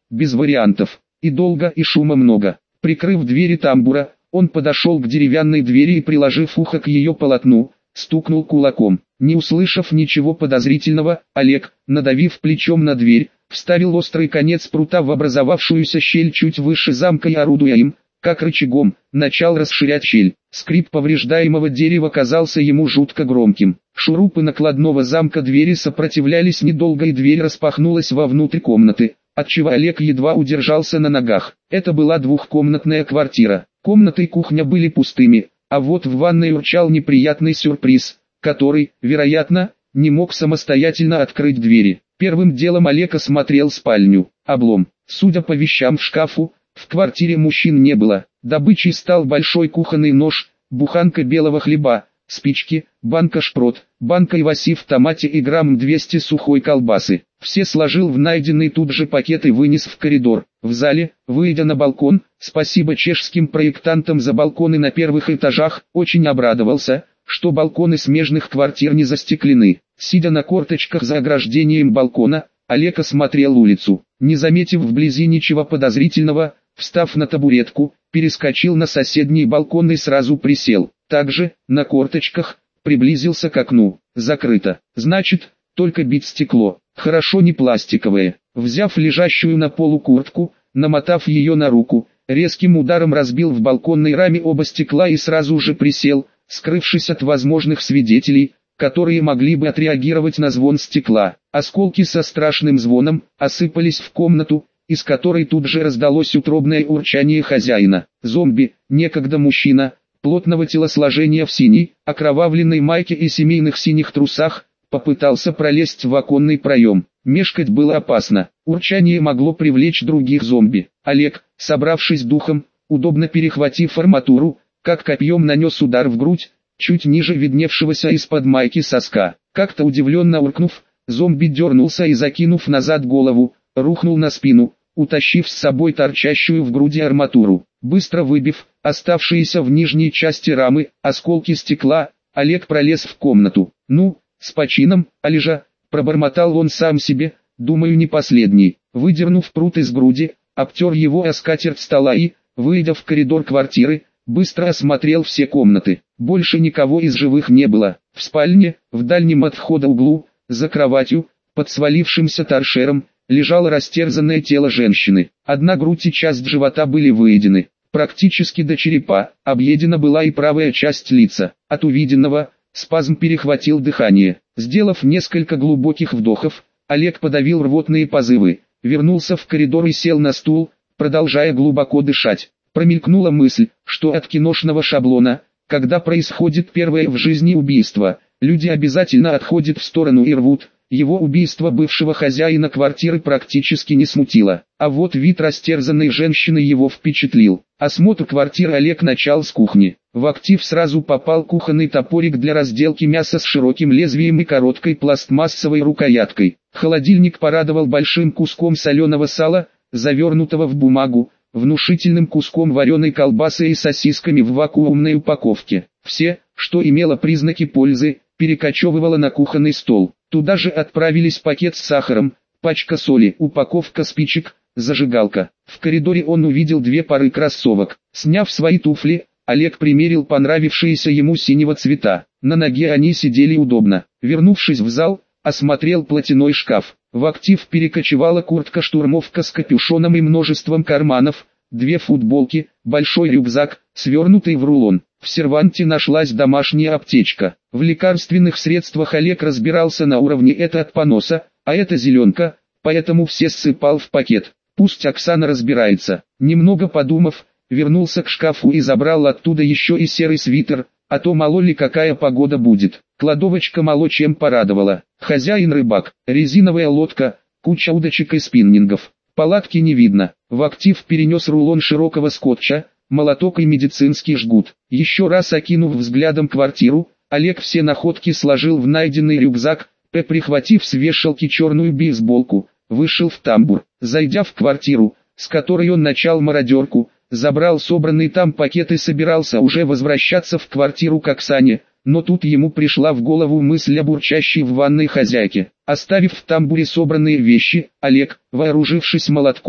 без вариантов. И долго, и шума много. Прикрыв двери тамбура, он подошел к деревянной двери и, приложив ухо к ее полотну, стукнул кулаком. Не услышав ничего подозрительного, Олег, надавив плечом на дверь, вставил острый конец прута в образовавшуюся щель чуть выше замка и, орудуя им, как рычагом, начал расширять щель. Скрип повреждаемого дерева казался ему жутко громким. Шурупы накладного замка двери сопротивлялись недолго, и дверь распахнулась вовнутрь комнаты, отчего Олег едва удержался на ногах. Это была двухкомнатная квартира. Комната и кухня были пустыми, а вот в ванной урчал неприятный сюрприз, который, вероятно, не мог самостоятельно открыть двери. Первым делом Олег осмотрел спальню. Облом. Судя по вещам в шкафу, в квартире мужчин не было. Добычей стал большой кухонный нож, буханка белого хлеба, спички, банка шпрот, банка иваси в томате и грамм 200 сухой колбасы. Все сложил в найденный тут же пакет и вынес в коридор. В зале, выйдя на балкон, спасибо чешским проектантам за балконы на первых этажах, очень обрадовался, что балконы смежных квартир не застеклены. Сидя на корточках за ограждением балкона, Олег осмотрел улицу. Не заметив вблизи ничего подозрительного, встав на табуретку, перескочил на соседний балкон и сразу присел. Также, на корточках, приблизился к окну. Закрыто. Значит, только бить стекло. Хорошо не пластиковое. Взяв лежащую на полу куртку, намотав ее на руку, резким ударом разбил в балконной раме оба стекла и сразу же присел, скрывшись от возможных свидетелей, которые могли бы отреагировать на звон стекла. Осколки со страшным звоном осыпались в комнату, из которой тут же раздалось утробное урчание хозяина. Зомби, некогда мужчина, плотного телосложения в синей, окровавленной майке и семейных синих трусах, попытался пролезть в оконный проем. Мешкать было опасно, урчание могло привлечь других зомби. Олег, собравшись духом, удобно перехватив арматуру, как копьем нанес удар в грудь, чуть ниже видневшегося из-под майки соска. Как-то удивленно уркнув, зомби дернулся и, закинув назад голову, рухнул на спину, утащив с собой торчащую в груди арматуру. Быстро выбив оставшиеся в нижней части рамы осколки стекла, Олег пролез в комнату. «Ну, с почином, Олежа», — пробормотал он сам себе, «думаю, не последний». Выдернув прут из груди, обтер его о скатерть стола и, выйдя в коридор квартиры, быстро осмотрел все комнаты. Больше никого из живых не было. В спальне, в дальнем от входа углу, за кроватью, под свалившимся торшером, лежало растерзанное тело женщины. Одна грудь и часть живота были выедены, практически до черепа, объедена была и правая часть лица. От увиденного, спазм перехватил дыхание. Сделав несколько глубоких вдохов, Олег подавил рвотные позывы, вернулся в коридор и сел на стул, продолжая глубоко дышать. Промелькнула мысль, что от киношного шаблона, когда происходит первое в жизни убийство, люди обязательно отходят в сторону и рвут. Его убийство бывшего хозяина квартиры практически не смутило, а вот вид растерзанной женщины его впечатлил. Осмотр квартиры Олег начал с кухни. В актив сразу попал кухонный топорик для разделки мяса с широким лезвием и короткой пластмассовой рукояткой. Холодильник порадовал большим куском соленого сала, завернутого в бумагу, внушительным куском вареной колбасы и сосисками в вакуумной упаковке. Все, что имело признаки пользы, перекочевывало на кухонный стол. Туда же отправились пакет с сахаром, пачка соли, упаковка спичек, зажигалка. В коридоре он увидел две пары кроссовок. Сняв свои туфли, Олег примерил понравившиеся ему синего цвета. На ноге они сидели удобно. Вернувшись в зал, осмотрел платяной шкаф. В актив перекочевала куртка-штурмовка с капюшоном и множеством карманов, две футболки, большой рюкзак, свернутый в рулон. В серванте нашлась домашняя аптечка. В лекарственных средствах Олег разбирался на уровне «это от поноса», а это зеленка, поэтому все ссыпал в пакет. Пусть Оксана разбирается. Немного подумав, вернулся к шкафу и забрал оттуда еще и серый свитер, а то мало ли какая погода будет. Кладовочка мало чем порадовала. Хозяин рыбак, резиновая лодка, куча удочек и спиннингов. Палатки не видно. В актив перенес рулон широкого скотча, молоток и медицинский жгут. Еще раз окинув взглядом квартиру, Олег все находки сложил в найденный рюкзак, прихватив с вешалки черную бейсболку, вышел в тамбур. Зайдя в квартиру, с которой он начал мародерку, забрал собранный там пакет и собирался уже возвращаться в квартиру к Оксане, но тут ему пришла в голову мысль о бурчащей в ванной хозяйке. Оставив в тамбуре собранные вещи, Олег, вооружившись молотком,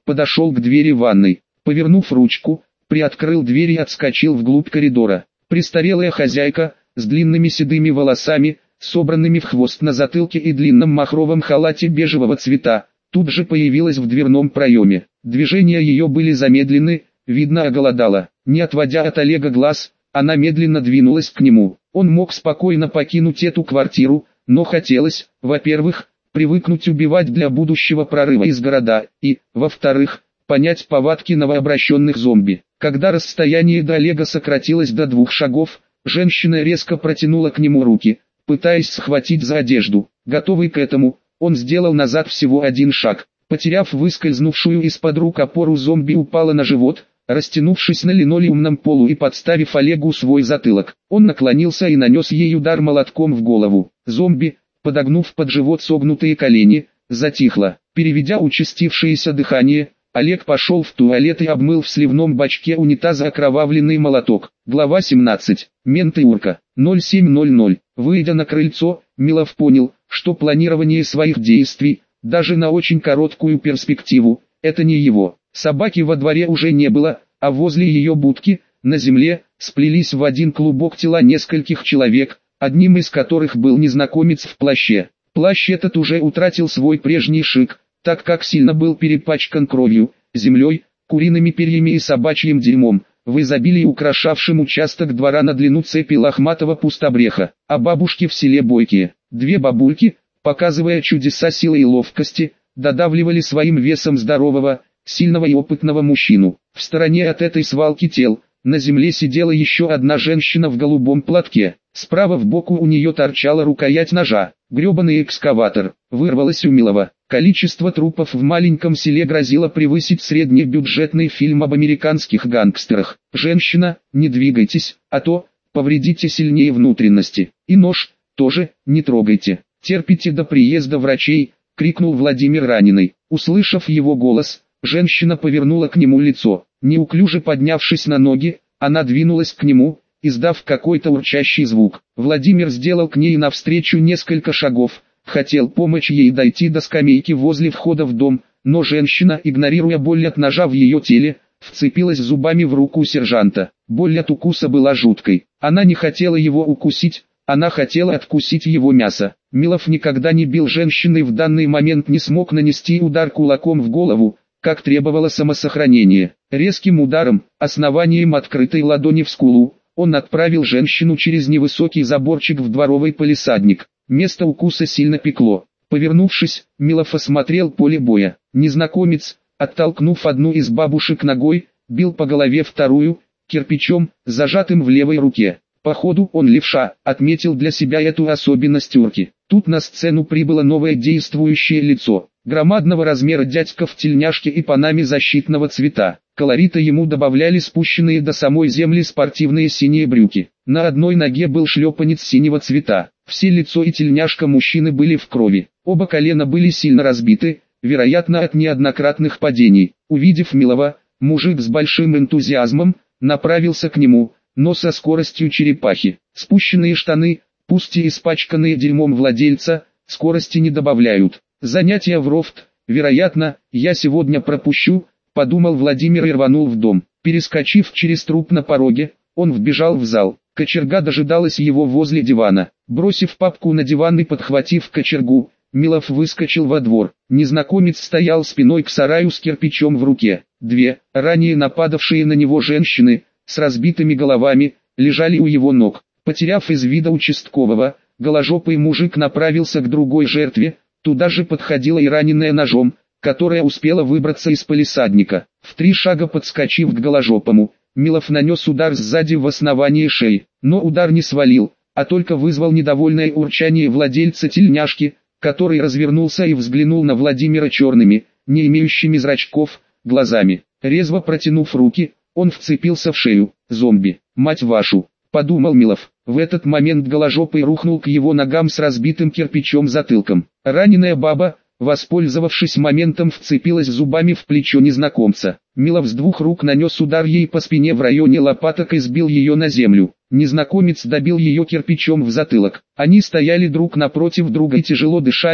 подошел к двери ванной, повернув ручку, приоткрыл дверь и отскочил вглубь коридора. Престарелая хозяйка, с длинными седыми волосами, собранными в хвост на затылке и длинном махровом халате бежевого цвета, тут же появилась в дверном проеме. Движения ее были замедлены, видно оголодала. Не отводя от Олега глаз, она медленно двинулась к нему. Он мог спокойно покинуть эту квартиру, но хотелось, во-первых, привыкнуть убивать для будущего прорыва из города, и, во-вторых, понять повадки новообращенных зомби. Когда расстояние до Олега сократилось до 2 шагов, женщина резко протянула к нему руки, пытаясь схватить за одежду. Готовый к этому, он сделал назад всего 1 шаг. Потеряв выскользнувшую из-под рук опору, зомби упала на живот, растянувшись на линолеумном полу и подставив Олегу свой затылок. Он наклонился и нанес ей удар молотком в голову. Зомби, подогнув под живот согнутые колени, затихла. Переведя участившееся дыхание, Олег пошел в туалет и обмыл в сливном бачке унитаза окровавленный молоток. Глава 17. Менты Урка. 07:00. Выйдя на крыльцо, Милов понял, что планирование своих действий, даже на очень короткую перспективу, это не его. Собаки во дворе уже не было, а возле ее будки, на земле, сплелись в один клубок тела нескольких человек, одним из которых был незнакомец в плаще. Плащ этот уже утратил свой прежний шик, так как сильно был перепачкан кровью, землей, куриными перьями и собачьим дерьмом, в изобилии украшавшим участок двора на длину цепи лохматого пустобреха. А бабушки в селе бойкие. 2 бабульки, показывая чудеса силы и ловкости, додавливали своим весом здорового, сильного и опытного мужчину. В стороне от этой свалки тел, на земле сидела еще одна женщина в голубом платке. Справа в боку у нее торчала рукоять ножа. Гребаный экскаватор. Вырвалось у Милова. Количество трупов в маленьком селе грозило превысить среднебюджетный фильм об американских гангстерах. «Женщина, не двигайтесь, а то повредите сильнее внутренности. И нож тоже не трогайте. Терпите до приезда врачей», — крикнул Владимир раненый. Услышав его голос, женщина повернула к нему лицо. Неуклюже поднявшись на ноги, она двинулась к нему, издав какой-то урчащий звук. Владимир сделал к ней навстречу несколько шагов, хотел помочь ей дойти до скамейки возле входа в дом, но женщина, игнорируя боль от ножа в ее теле, вцепилась зубами в руку сержанта. Боль от укуса была жуткой. Она не хотела его укусить, она хотела откусить его мясо. Милов никогда не бил женщин и в данный момент не смог нанести удар кулаком в голову, как требовало самосохранение. Резким ударом, основанием открытой ладони в скулу, он отправил женщину через невысокий заборчик в дворовый палисадник. Место укуса сильно пекло. Повернувшись, Милов осмотрел поле боя. Незнакомец, оттолкнув одну из бабушек ногой, бил по голове вторую, кирпичом, зажатым в левой руке. Походу он левша, отметил для себя эту особенность урки. Тут на сцену прибыло новое действующее лицо. Громадного размера дядька в тельняшке и панаме защитного цвета. Колорита ему добавляли спущенные до самой земли спортивные синие брюки. На одной ноге был шлепанец синего цвета. Все лицо и тельняшка мужчины были в крови. Оба колена были сильно разбиты, вероятно от неоднократных падений. Увидев Милова, мужик с большим энтузиазмом направился к нему, но со скоростью черепахи. Спущенные штаны, пусть и испачканные дерьмом владельца, скорости не добавляют. Занятия в рофт, вероятно, я сегодня пропущу, подумал Владимир и рванул в дом. Перескочив через труп на пороге, он вбежал в зал. Кочерга дожидалась его возле дивана. Бросив папку на диван и подхватив кочергу, Милов выскочил во двор. Незнакомец стоял спиной к сараю с кирпичом в руке. 2, ранее нападавшие на него женщины, с разбитыми головами, лежали у его ног. Потеряв из вида участкового, голожопый мужик направился к другой жертве, туда же подходила и раненая ножом, которая успела выбраться из палисадника. В 3 шага подскочив к голожопому, Милов нанес удар сзади в основание шеи, но удар не свалил, а только вызвал недовольное урчание владельца тельняшки, который развернулся и взглянул на Владимира черными, не имеющими зрачков, глазами. Резво протянув руки, он вцепился в шею. «Зомби, мать вашу!» — подумал Милов. В этот момент голожопый рухнул к его ногам с разбитым кирпичом затылком. Раненая баба, воспользовавшись моментом, вцепилась зубами в плечо незнакомца. Милов с 2 рук нанес удар ей по спине в районе лопаток и сбил ее на землю. Незнакомец добил ее кирпичом в затылок. Они стояли друг напротив друга и тяжело дышали,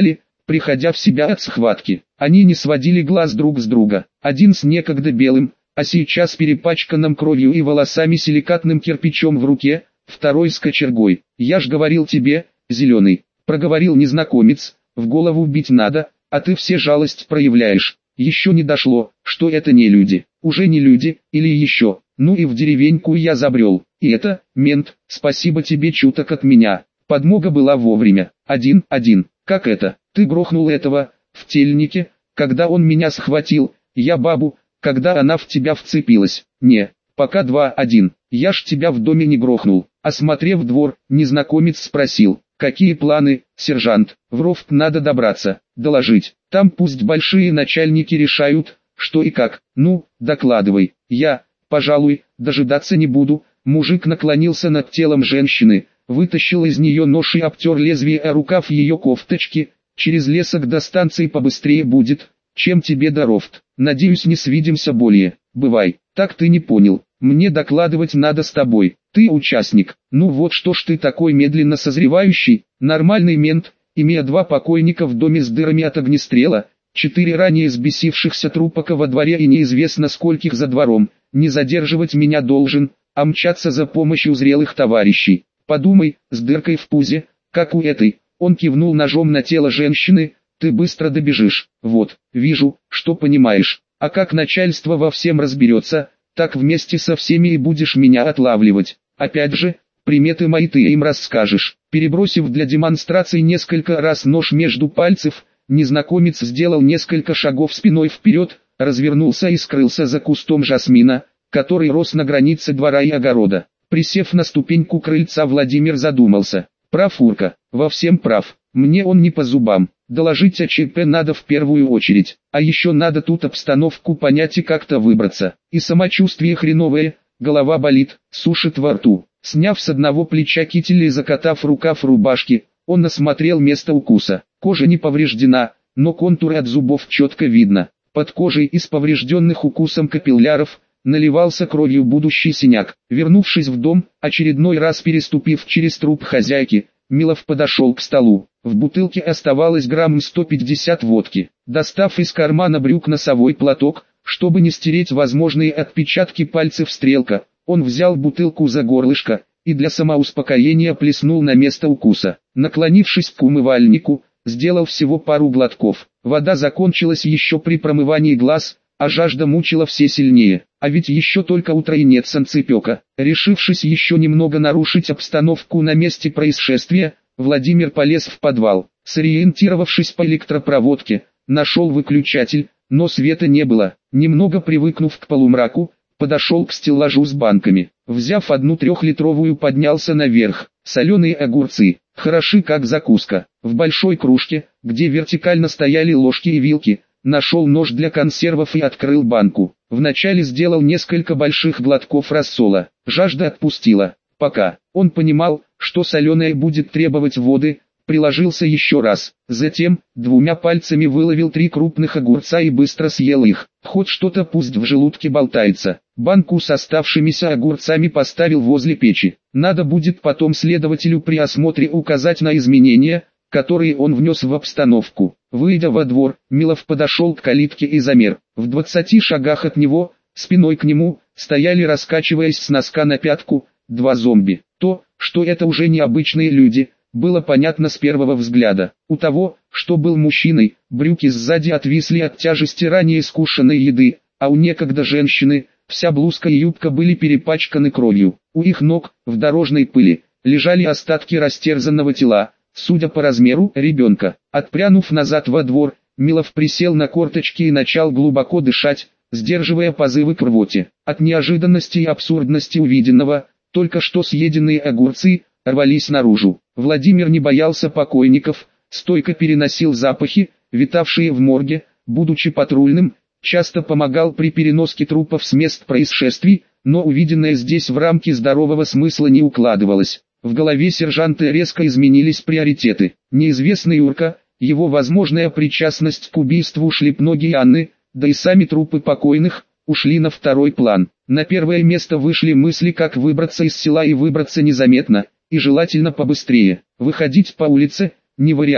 приходя в себя от схватки. Они не сводили глаз друг с друга. Один с некогда белым, а сейчас перепачканным кровью и волосами силикатным кирпичом в руке, второй с кочергой. «Я ж говорил тебе, зеленый», — проговорил незнакомец, — «в голову бить надо, а ты все жалость проявляешь». Еще не дошло, что это не люди. Уже не люди, или еще. Ну и в деревеньку я забрел. И это, мент, спасибо тебе чуток от меня. Подмога была вовремя. Один. Как это? Ты грохнул этого, в тельнике, когда он меня схватил, я бабу, когда она в тебя вцепилась. Не, пока 2-1. Я ж тебя в доме не грохнул. Осмотрев двор, незнакомец спросил: «Какие планы, сержант?» «В Ровк надо добраться, доложить. Там пусть большие начальники решают, что и как. Ну, докладывай. Я, пожалуй, дожидаться не буду». Мужик наклонился над телом женщины, вытащил из нее нож и обтер лезвие о рукав ее кофточки. «Через лесок до станции побыстрее будет, чем тебе до Ровт. Надеюсь, не свидимся более. Бывай». «Так ты не понял. Мне докладывать надо с тобой. Ты участник. Ну вот что ж ты такой медленно созревающий, нормальный мент, имея 2 покойника в доме с дырами от огнестрела, 4 ранее взбесившихся трупака во дворе и неизвестно скольких за двором, не задерживать меня должен, а мчаться за помощью зрелых товарищей. Подумай, с дыркой в пузе, как у этой». Он кивнул ножом на тело женщины. «Ты быстро добежишь. Вот, вижу, что понимаешь. А как начальство во всем разберется, так вместе со всеми и будешь меня отлавливать. Опять же, приметы мои ты им расскажешь». Перебросив для демонстрации несколько раз нож между пальцев, незнакомец сделал несколько шагов спиной вперед, развернулся и скрылся за кустом жасмина, который рос на границе двора и огорода. Присев на ступеньку крыльца, Владимир задумался. Прав Урка, во всем прав. Мне он не по зубам. Доложить о ЧП надо в первую очередь, а еще надо тут обстановку понять и как-то выбраться. И самочувствие хреновое, голова болит, сушит во рту. Сняв с одного плеча китель и закатав рукав рубашки, он осмотрел место укуса. Кожа не повреждена, но контуры от зубов четко видно. Под кожей из поврежденных укусом капилляров наливался кровью будущий синяк. Вернувшись в дом, очередной раз переступив через труп хозяйки, Милов подошел к столу. В бутылке оставалось грамм 150 водки. Достав из кармана брюк носовой платок, чтобы не стереть возможные отпечатки пальцев стрелка, он взял бутылку за горлышко и для самоуспокоения плеснул на место укуса. Наклонившись к умывальнику, сделал всего пару глотков. Вода закончилась еще при промывании глаз, а жажда мучила все сильнее. А ведь еще только утро и нет санцепёка. Решившись еще немного нарушить обстановку на месте происшествия, Владимир полез в подвал. Сориентировавшись по электропроводке, нашел выключатель, но света не было. Немного привыкнув к полумраку, подошел к стеллажу с банками. Взяв одну 3-литровую, поднялся наверх. Соленые огурцы, хороши как закуска. В большой кружке, где вертикально стояли ложки и вилки, нашел нож для консервов и открыл банку. Вначале сделал несколько больших глотков рассола. Жажда отпустила. Пока он понимал, что соленое будет требовать воды, приложился еще раз. Затем, 2 пальцами выловил 3 крупных огурца и быстро съел их. Хоть что-то пусть в желудке болтается. Банку с оставшимися огурцами поставил возле печи. Надо будет потом следователю при осмотре указать на изменения, которые он внес в обстановку. Выйдя во двор, Милов подошел к калитке и замер. В 20 шагах от него, спиной к нему, стояли, раскачиваясь с носка на пятку, 2 зомби. То, что это уже не обычные люди, было понятно с первого взгляда. У того, что был мужчиной, брюки сзади отвисли от тяжести ранее скушенной еды, а у некогда женщины, вся блузка и юбка были перепачканы кровью. У их ног, в дорожной пыли, лежали остатки растерзанного тела, судя по размеру, ребенка. Отпрянув назад во двор, Милов присел на корточки и начал глубоко дышать, сдерживая позывы к рвоте. От неожиданности и абсурдности увиденного, только что съеденные огурцы рвались наружу. Владимир не боялся покойников, стойко переносил запахи, витавшие в морге, будучи патрульным, часто помогал при переноске трупов с мест происшествий, но увиденное здесь в рамки здорового смысла не укладывалось. В голове сержанта резко изменились приоритеты. Неизвестный Юрка, его возможная причастность к убийству Шлепноги Анны, да и сами трупы покойных, ушли на второй план. На первое место вышли мысли, как выбраться из села и выбраться незаметно, и желательно побыстрее. Выходить по улице – не вариант.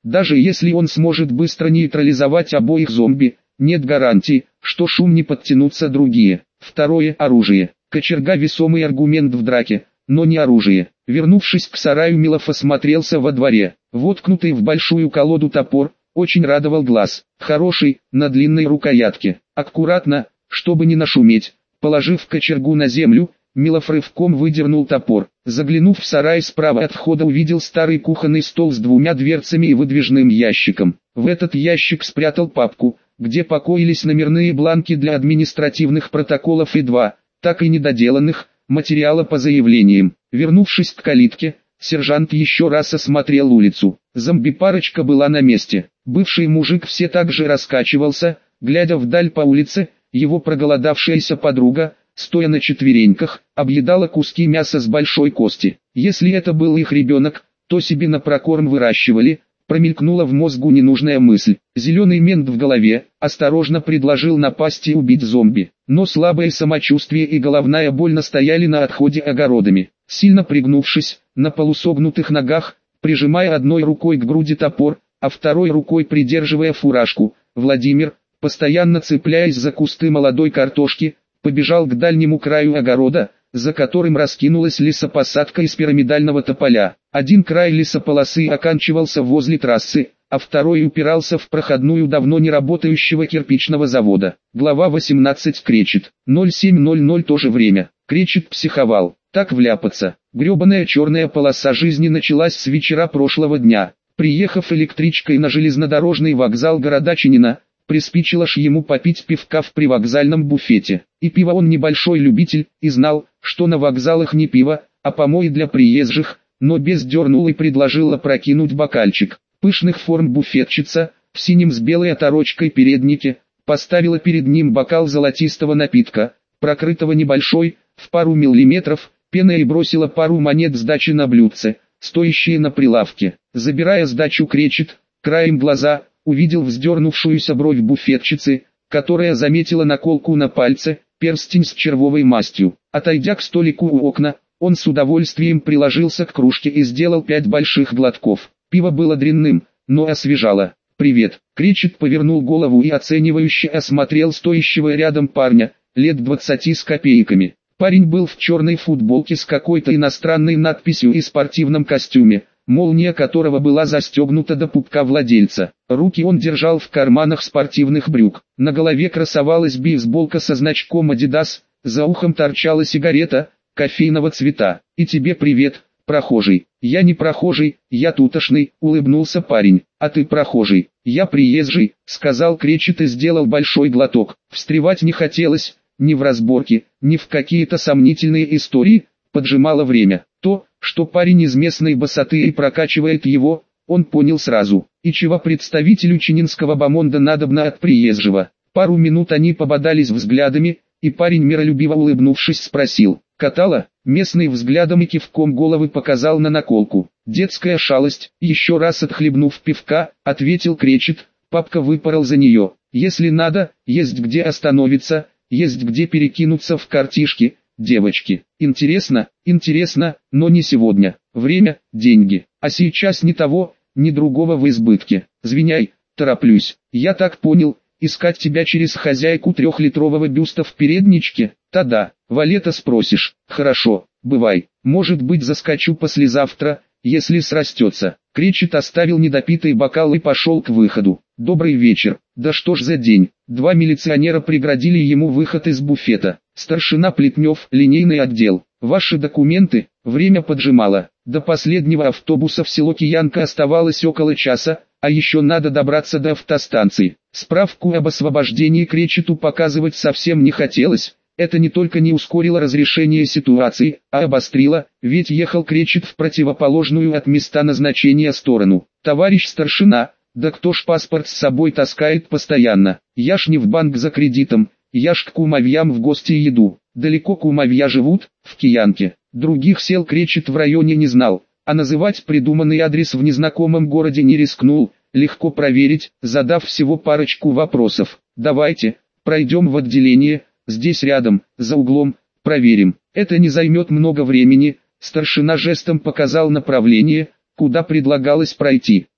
Даже если он сможет быстро нейтрализовать обоих зомби, нет гарантии, что шум не подтянутся другие. Второе – оружие. Кочерга – весомый аргумент в драке, но не оружие. Вернувшись к сараю, Милов осмотрелся во дворе. Воткнутый в большую колоду топор очень радовал глаз. Хороший, на длинной рукоятке. Аккуратно, чтобы не нашуметь, положив кочергу на землю, Милов рывком выдернул топор. Заглянув в сарай справа от входа, увидел старый кухонный стол с двумя дверцами и выдвижным ящиком. В этот ящик спрятал папку, где покоились номерные бланки для административных протоколов и два, так и недоделанных, материала по заявлениям. Вернувшись к калитке, сержант еще раз осмотрел улицу. Зомби-парочка была на месте. Бывший мужик все так же раскачивался, глядя вдаль по улице. Его проголодавшаяся подруга, стоя на четвереньках, объедала куски мяса с большой кости. Если это был их ребенок, то себе на прокорм выращивали. Промелькнула в мозгу ненужная мысль. Зеленый мент в голове осторожно предложил напасть и убить зомби. Но слабое самочувствие и головная боль настояли на отходе огородами. Сильно пригнувшись, на полусогнутых ногах, прижимая одной рукой к груди топор, а второй рукой придерживая фуражку, Владимир, постоянно цепляясь за кусты молодой картошки, побежал к дальнему краю огорода, за которым раскинулась лесопосадка из пирамидального тополя. Один край лесополосы оканчивался возле трассы, а второй упирался в проходную давно не работающего кирпичного завода. Глава 18. Кречет. 07:00 то же время. Кречет психовал. Так вляпаться. Гребаная черная полоса жизни началась с вечера прошлого дня. Приехав электричкой на железнодорожный вокзал города Чинина, приспичило ж ему попить пивка в привокзальном буфете. И пива он небольшой любитель, и знал, что на вокзалах не пиво, а помои для приезжих, но без дернул и предложил опрокинуть бокальчик. Пышных форм буфетчица, в синем с белой оторочкой переднике, поставила перед ним бокал золотистого напитка, прокрытого небольшой, в пару миллиметров, пеной, и бросила пару монет сдачи на блюдце, стоящие на прилавке. Забирая сдачу, Кречет, краем глаза, увидел вздернувшуюся бровь буфетчицы, которая заметила наколку на пальце, перстень с червовой мастью. Отойдя к столику у окна, он с удовольствием приложился к кружке и сделал 5 больших глотков. Пиво было дрянным, но освежало. «Привет!» Кречет повернул голову и оценивающе осмотрел стоящего рядом парня, лет 20 с копейками. Парень был в черной футболке с какой-то иностранной надписью и спортивном костюме, молния которого была застегнута до пупка владельца. Руки он держал в карманах спортивных брюк. На голове красовалась бейсболка со значком Adidas, за ухом торчала сигарета, кофейного цвета. «И тебе привет, прохожий». «Я не прохожий, я тутошный», — улыбнулся парень. «А ты прохожий». «Я приезжий», — сказал Кречет и сделал большой глоток. Встревать не хотелось, ни в разборки, ни в какие-то сомнительные истории, поджимало время. То, что парень из местной босоты и прокачивает его, он понял сразу. И чего представителю чининского бомонда надобно от приезжего. Пару минут они пободались взглядами, и парень, миролюбиво улыбнувшись, спросил: «Катала?» Местный взглядом и кивком головы показал на наколку. «Детская шалость», еще раз отхлебнув пивка, ответил Кречет. Папка выпорол за нее. «Если надо, есть где остановиться, есть где перекинуться в картишки, девочки. Интересно, интересно, но не сегодня. Время, деньги. А сейчас ни того, ни другого в избытке. Звиняй, тороплюсь. Я так понял, искать тебя через хозяйку 3-литрового бюста в передничке? Та-да, валета спросишь. Хорошо, бывай. Может быть, заскочу послезавтра, если срастется». Кречет оставил недопитый бокал и пошел к выходу. «Добрый вечер». Да что ж за день. 2 милиционера преградили ему выход из буфета. «Старшина Плетнев, линейный отдел. Ваши документы?» Время поджимало. До последнего автобуса в село Киянка оставалось около часа, а еще надо добраться до автостанции. Справку об освобождении Кречету показывать совсем не хотелось. Это не только не ускорило разрешение ситуации, а обострило, ведь ехал Кречет в противоположную от места назначения сторону. «Товарищ старшина, да кто ж паспорт с собой таскает постоянно? Я ж не в банк за кредитом, я ж к кумовьям в гости еду». «Далеко кумовья живут?» «В Киянке». Других сел Кречет в районе не знал, а называть придуманный адрес в незнакомом городе не рискнул. Легко проверить, задав всего парочку вопросов. «Давайте, пройдем в отделение, здесь рядом, за углом, проверим». «Это не займет много времени», старшина жестом показал направление, куда предлагалось пройти.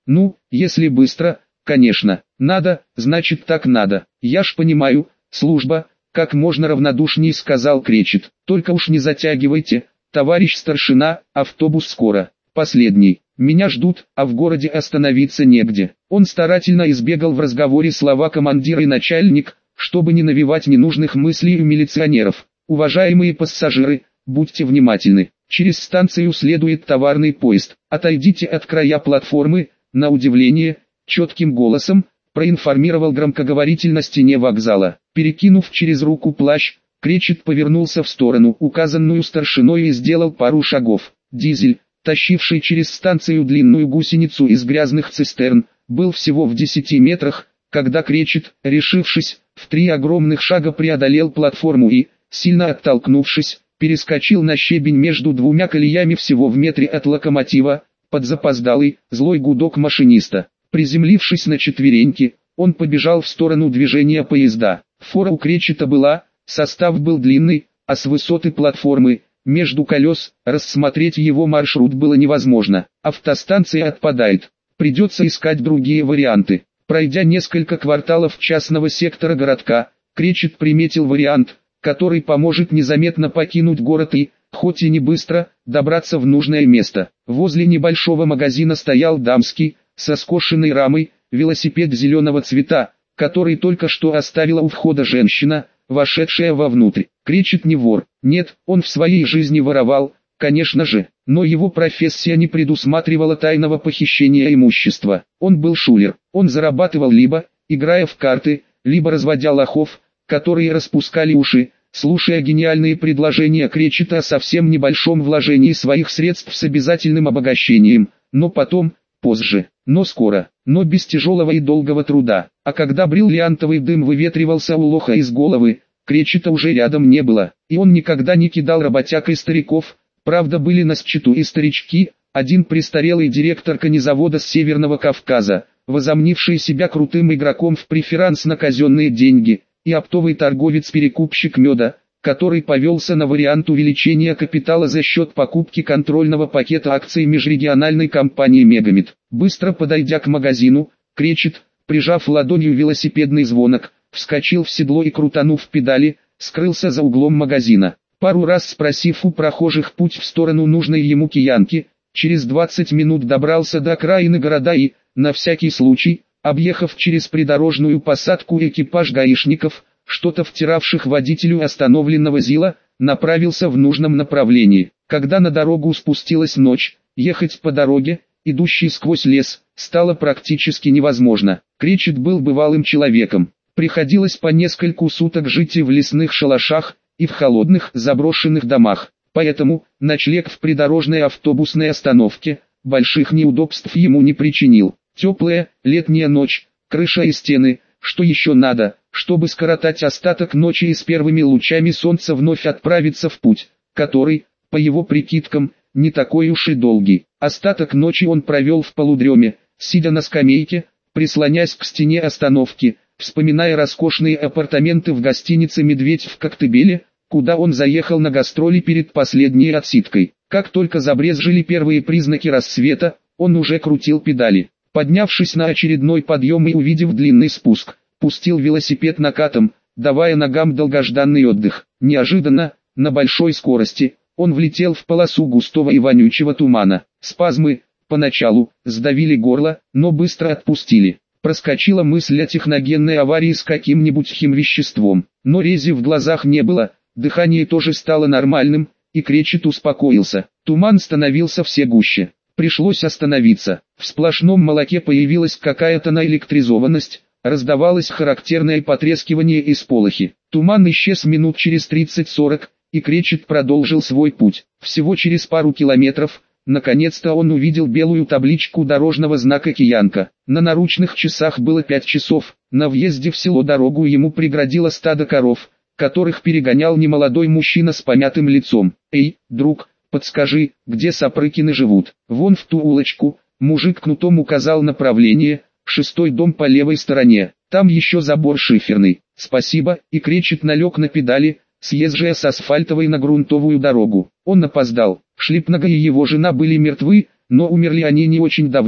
Ну, если быстро, конечно. Надо, значит так надо. Я ж понимаю, служба, как можно равнодушней сказал Кречет. Только уж не затягивайте, товарищ старшина, автобус скоро. Последний. Меня ждут, а в городе остановиться негде. Он старательно избегал в разговоре слова командир и начальник, чтобы не навевать ненужных мыслей у милиционеров. Уважаемые пассажиры, будьте внимательны. Через станцию следует товарный поезд. Отойдите от края платформы. На удивление, четким голосом проинформировал громкоговоритель на стене вокзала. Перекинув через руку плащ, Кречет повернулся в сторону, указанную старшиной, и сделал пару шагов. Дизель, тащивший через станцию длинную гусеницу из грязных цистерн, был всего в 10 метрах, когда Кречет, решившись, в 3 огромных шага преодолел платформу и, сильно оттолкнувшись, перескочил на щебень между 2 колеями всего в метре от локомотива, под запоздалый, злой гудок машиниста. Приземлившись на четвереньки, он побежал в сторону движения поезда. Фора у Кречета была, состав был длинный, а с высоты платформы, между колес, рассмотреть его маршрут было невозможно. Автостанция отпадает. Придется искать другие варианты. Пройдя несколько кварталов частного сектора городка, Кречет приметил вариант, который поможет незаметно покинуть город и, хоть и не быстро, добраться в нужное место. Возле небольшого магазина стоял дамский, со скошенной рамой, велосипед зеленого цвета, который только что оставила у входа женщина, вошедшая вовнутрь. Кречет не вор. Нет, он в своей жизни воровал, конечно же, но его профессия не предусматривала тайного похищения имущества. Он был шулер. Он зарабатывал либо, играя в карты, либо разводя лохов, которые распускали уши, слушая гениальные предложения Кречета о совсем небольшом вложении своих средств с обязательным обогащением, но потом, позже, но скоро, но без тяжелого и долгого труда. А когда бриллиантовый дым выветривался у лоха из головы, Кречета уже рядом не было, и он никогда не кидал работяг и стариков. Правда, были на счету и старички, один престарелый директор конезавода с Северного Кавказа, возомнивший себя крутым игроком в преферанс на казенные деньги, и оптовый торговец-перекупщик меда, который повелся на вариант увеличения капитала за счет покупки контрольного пакета акций межрегиональной компании «Мегамед». Быстро подойдя к магазину, Кречет, прижав ладонью велосипедный звонок, вскочил в седло и, крутанув педали, скрылся за углом магазина. Пару раз спросив у прохожих путь в сторону нужной ему киянки, через 20 минут добрался до окраины города и, на всякий случай, объехав через придорожную посадку экипаж гаишников, что-то втиравших водителю остановленного ЗИЛа, направился в нужном направлении. Когда на дорогу спустилась ночь, ехать по дороге, идущей сквозь лес, стало практически невозможно. Кречет был бывалым человеком. Приходилось по нескольку суток жить и в лесных шалашах, и в холодных заброшенных домах. Поэтому ночлег в придорожной автобусной остановке больших неудобств ему не причинил. Теплая, летняя ночь, крыша и стены, что еще надо, чтобы скоротать остаток ночи и с первыми лучами солнца вновь отправиться в путь, который, по его прикидкам, не такой уж и долгий. Остаток ночи он провел в полудреме, сидя на скамейке, прислонясь к стене остановки, вспоминая роскошные апартаменты в гостинице «Медведь» в Коктебеле, куда он заехал на гастроли перед последней отсидкой. Как только забрезжили первые признаки рассвета, он уже крутил педали. Поднявшись на очередной подъем и увидев длинный спуск, пустил велосипед накатом, давая ногам долгожданный отдых. Неожиданно, на большой скорости, он влетел в полосу густого и вонючего тумана. Спазмы, поначалу, сдавили горло, но быстро отпустили. Проскочила мысль о техногенной аварии с каким-нибудь химвеществом, но рези в глазах не было, дыхание тоже стало нормальным, и Кречет успокоился. Туман становился все гуще. Пришлось остановиться. В сплошном молоке появилась какая-то наэлектризованность, раздавалось характерное потрескивание и сполохи. Туман исчез минут через 30-40, и Кречет продолжил свой путь. Всего через пару километров, наконец-то он увидел белую табличку дорожного знака «Киянка». На наручных часах было 5 часов. На въезде в село дорогу ему преградило стадо коров, которых перегонял немолодой мужчина с помятым лицом. «Эй, друг, подскажи, где Сапрыкины живут?» «Вон в ту улочку», мужик кнутом указал направление, 6-й дом по левой стороне, там еще забор шиферный. «Спасибо», и Кречет налег на педали, съезжая с асфальтовой на грунтовую дорогу. Он опоздал. Шлипнага и его жена были мертвы, но умерли они не очень давно,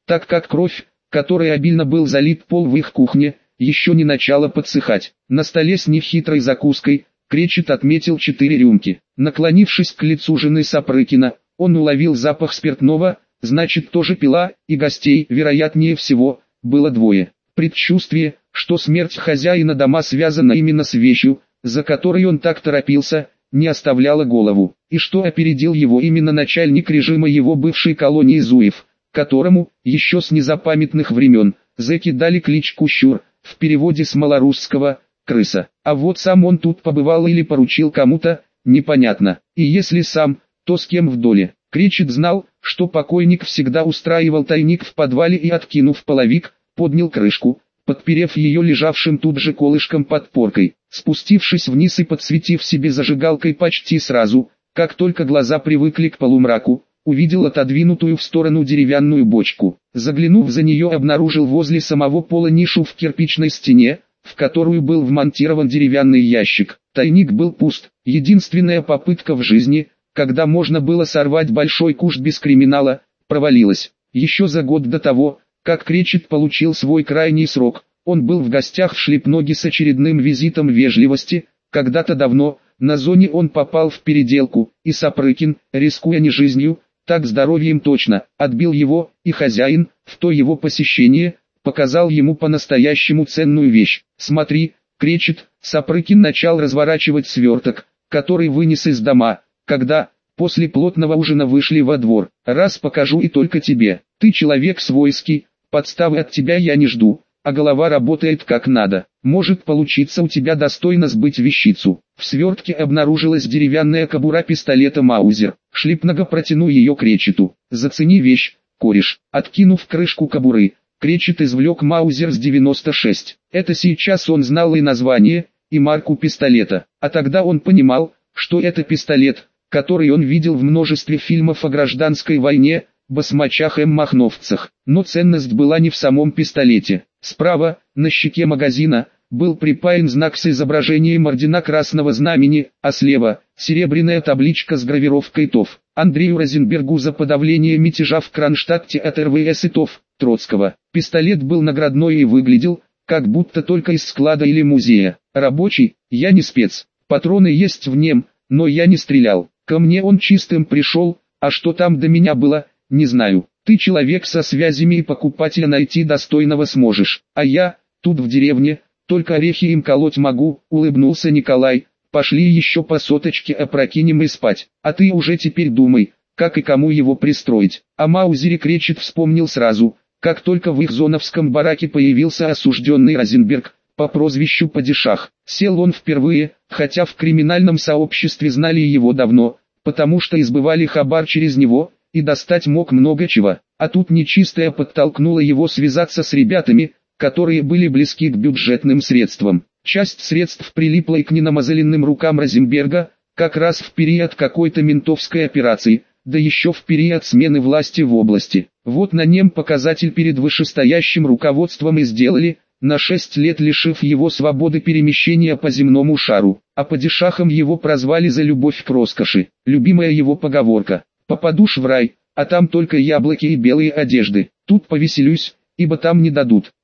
так как кровь, которой обильно был залит пол в их кухне, еще не начала подсыхать. На столе с нехитрой закуской Кречет отметил 4 рюмки. Наклонившись к лицу жены Сапрыкина, он уловил запах спиртного, значит тоже пила, и гостей, вероятнее всего, было 2. Предчувствие, что смерть хозяина дома связана именно с вещью, за которой он так торопился, не оставляло голову, и что опередил его именно начальник режима его бывшей колонии Зуев, которому, еще с незапамятных времен, зэки дали кличку Щур, в переводе с малорусского «крыса». А вот сам он тут побывал или поручил кому-то, непонятно, и если сам, то с кем в доле. Кречет знал, что покойник всегда устраивал тайник в подвале и, откинув половик, поднял крышку, подперев ее лежавшим тут же колышком-подпоркой. Спустившись вниз и подсветив себе зажигалкой почти сразу, как только глаза привыкли к полумраку, увидел отодвинутую в сторону деревянную бочку. Заглянув за нее, обнаружил возле самого пола нишу в кирпичной стене, в которую был вмонтирован деревянный ящик. Тайник был пуст. Единственная попытка в жизни, когда можно было сорвать большой куш без криминала, провалилась. Еще за год до того, как Кречет получил свой крайний срок, он был в гостях в Шлепноге с очередным визитом вежливости. Когда-то давно, на зоне он попал в переделку, и Сапрыкин, рискуя не жизнью, так здоровьем точно, отбил его, и хозяин, в то его посещение, показал ему по-настоящему ценную вещь. «Смотри, Кречет», Сапрыкин начал разворачивать сверток, который вынес из дома, когда, после плотного ужина вышли во двор. «Раз покажу и только тебе, ты человек свойский, подставы от тебя я не жду, а голова работает как надо. Может получиться у тебя достойно сбыть вещицу». В свертке обнаружилась деревянная кобура пистолета Маузер. Шлепного протянул ее Кречету. «Зацени вещь, кореш». Откинув крышку кобуры, Кречет извлек Маузер с 96. Это сейчас он знал и название, и марку пистолета. А тогда он понимал, что это пистолет, который он видел в множестве фильмов о гражданской войне, басмачах и махновцах. Но ценность была не в самом пистолете. Справа, на щеке магазина, был припаян знак с изображением ордена Красного Знамени, а слева – серебряная табличка с гравировкой ТОВ. Андрею Розенбергу за подавление мятежа в Кронштадте от РВС и ТОВ Троцкого. Пистолет был наградной и выглядел, как будто только из склада или музея. «Рабочий, я не спец. Патроны есть в нем, но я не стрелял. Ко мне он чистым пришел, а что там до меня было, не знаю. Ты человек со связями и покупателя найти достойного сможешь, а я, тут в деревне, только орехи им колоть могу», улыбнулся Николай. «Пошли еще по соточке опрокинем и спать, а ты уже теперь думай, как и кому его пристроить». О Маузере Кречет вспомнил сразу, как только в их зоновском бараке появился осужденный Розенберг, по прозвищу Падишах. Сел он впервые, хотя в криминальном сообществе знали его давно, потому что избывали хабар через него, и достать мог много чего. А тут нечистая подтолкнула его связаться с ребятами, которые были близки к бюджетным средствам. Часть средств прилипла и к ненамазаленным рукам Розенберга, как раз в период какой-то ментовской операции, да еще в период смены власти в области. Вот на нем показатель перед вышестоящим руководством и сделали, на 6 лет лишив его свободы перемещения по земному шару. А падишахом его прозвали за любовь к роскоши. Любимая его поговорка: «Попадушь в рай, а там только яблоки и белые одежды. Тут повеселюсь, ибо там не дадут».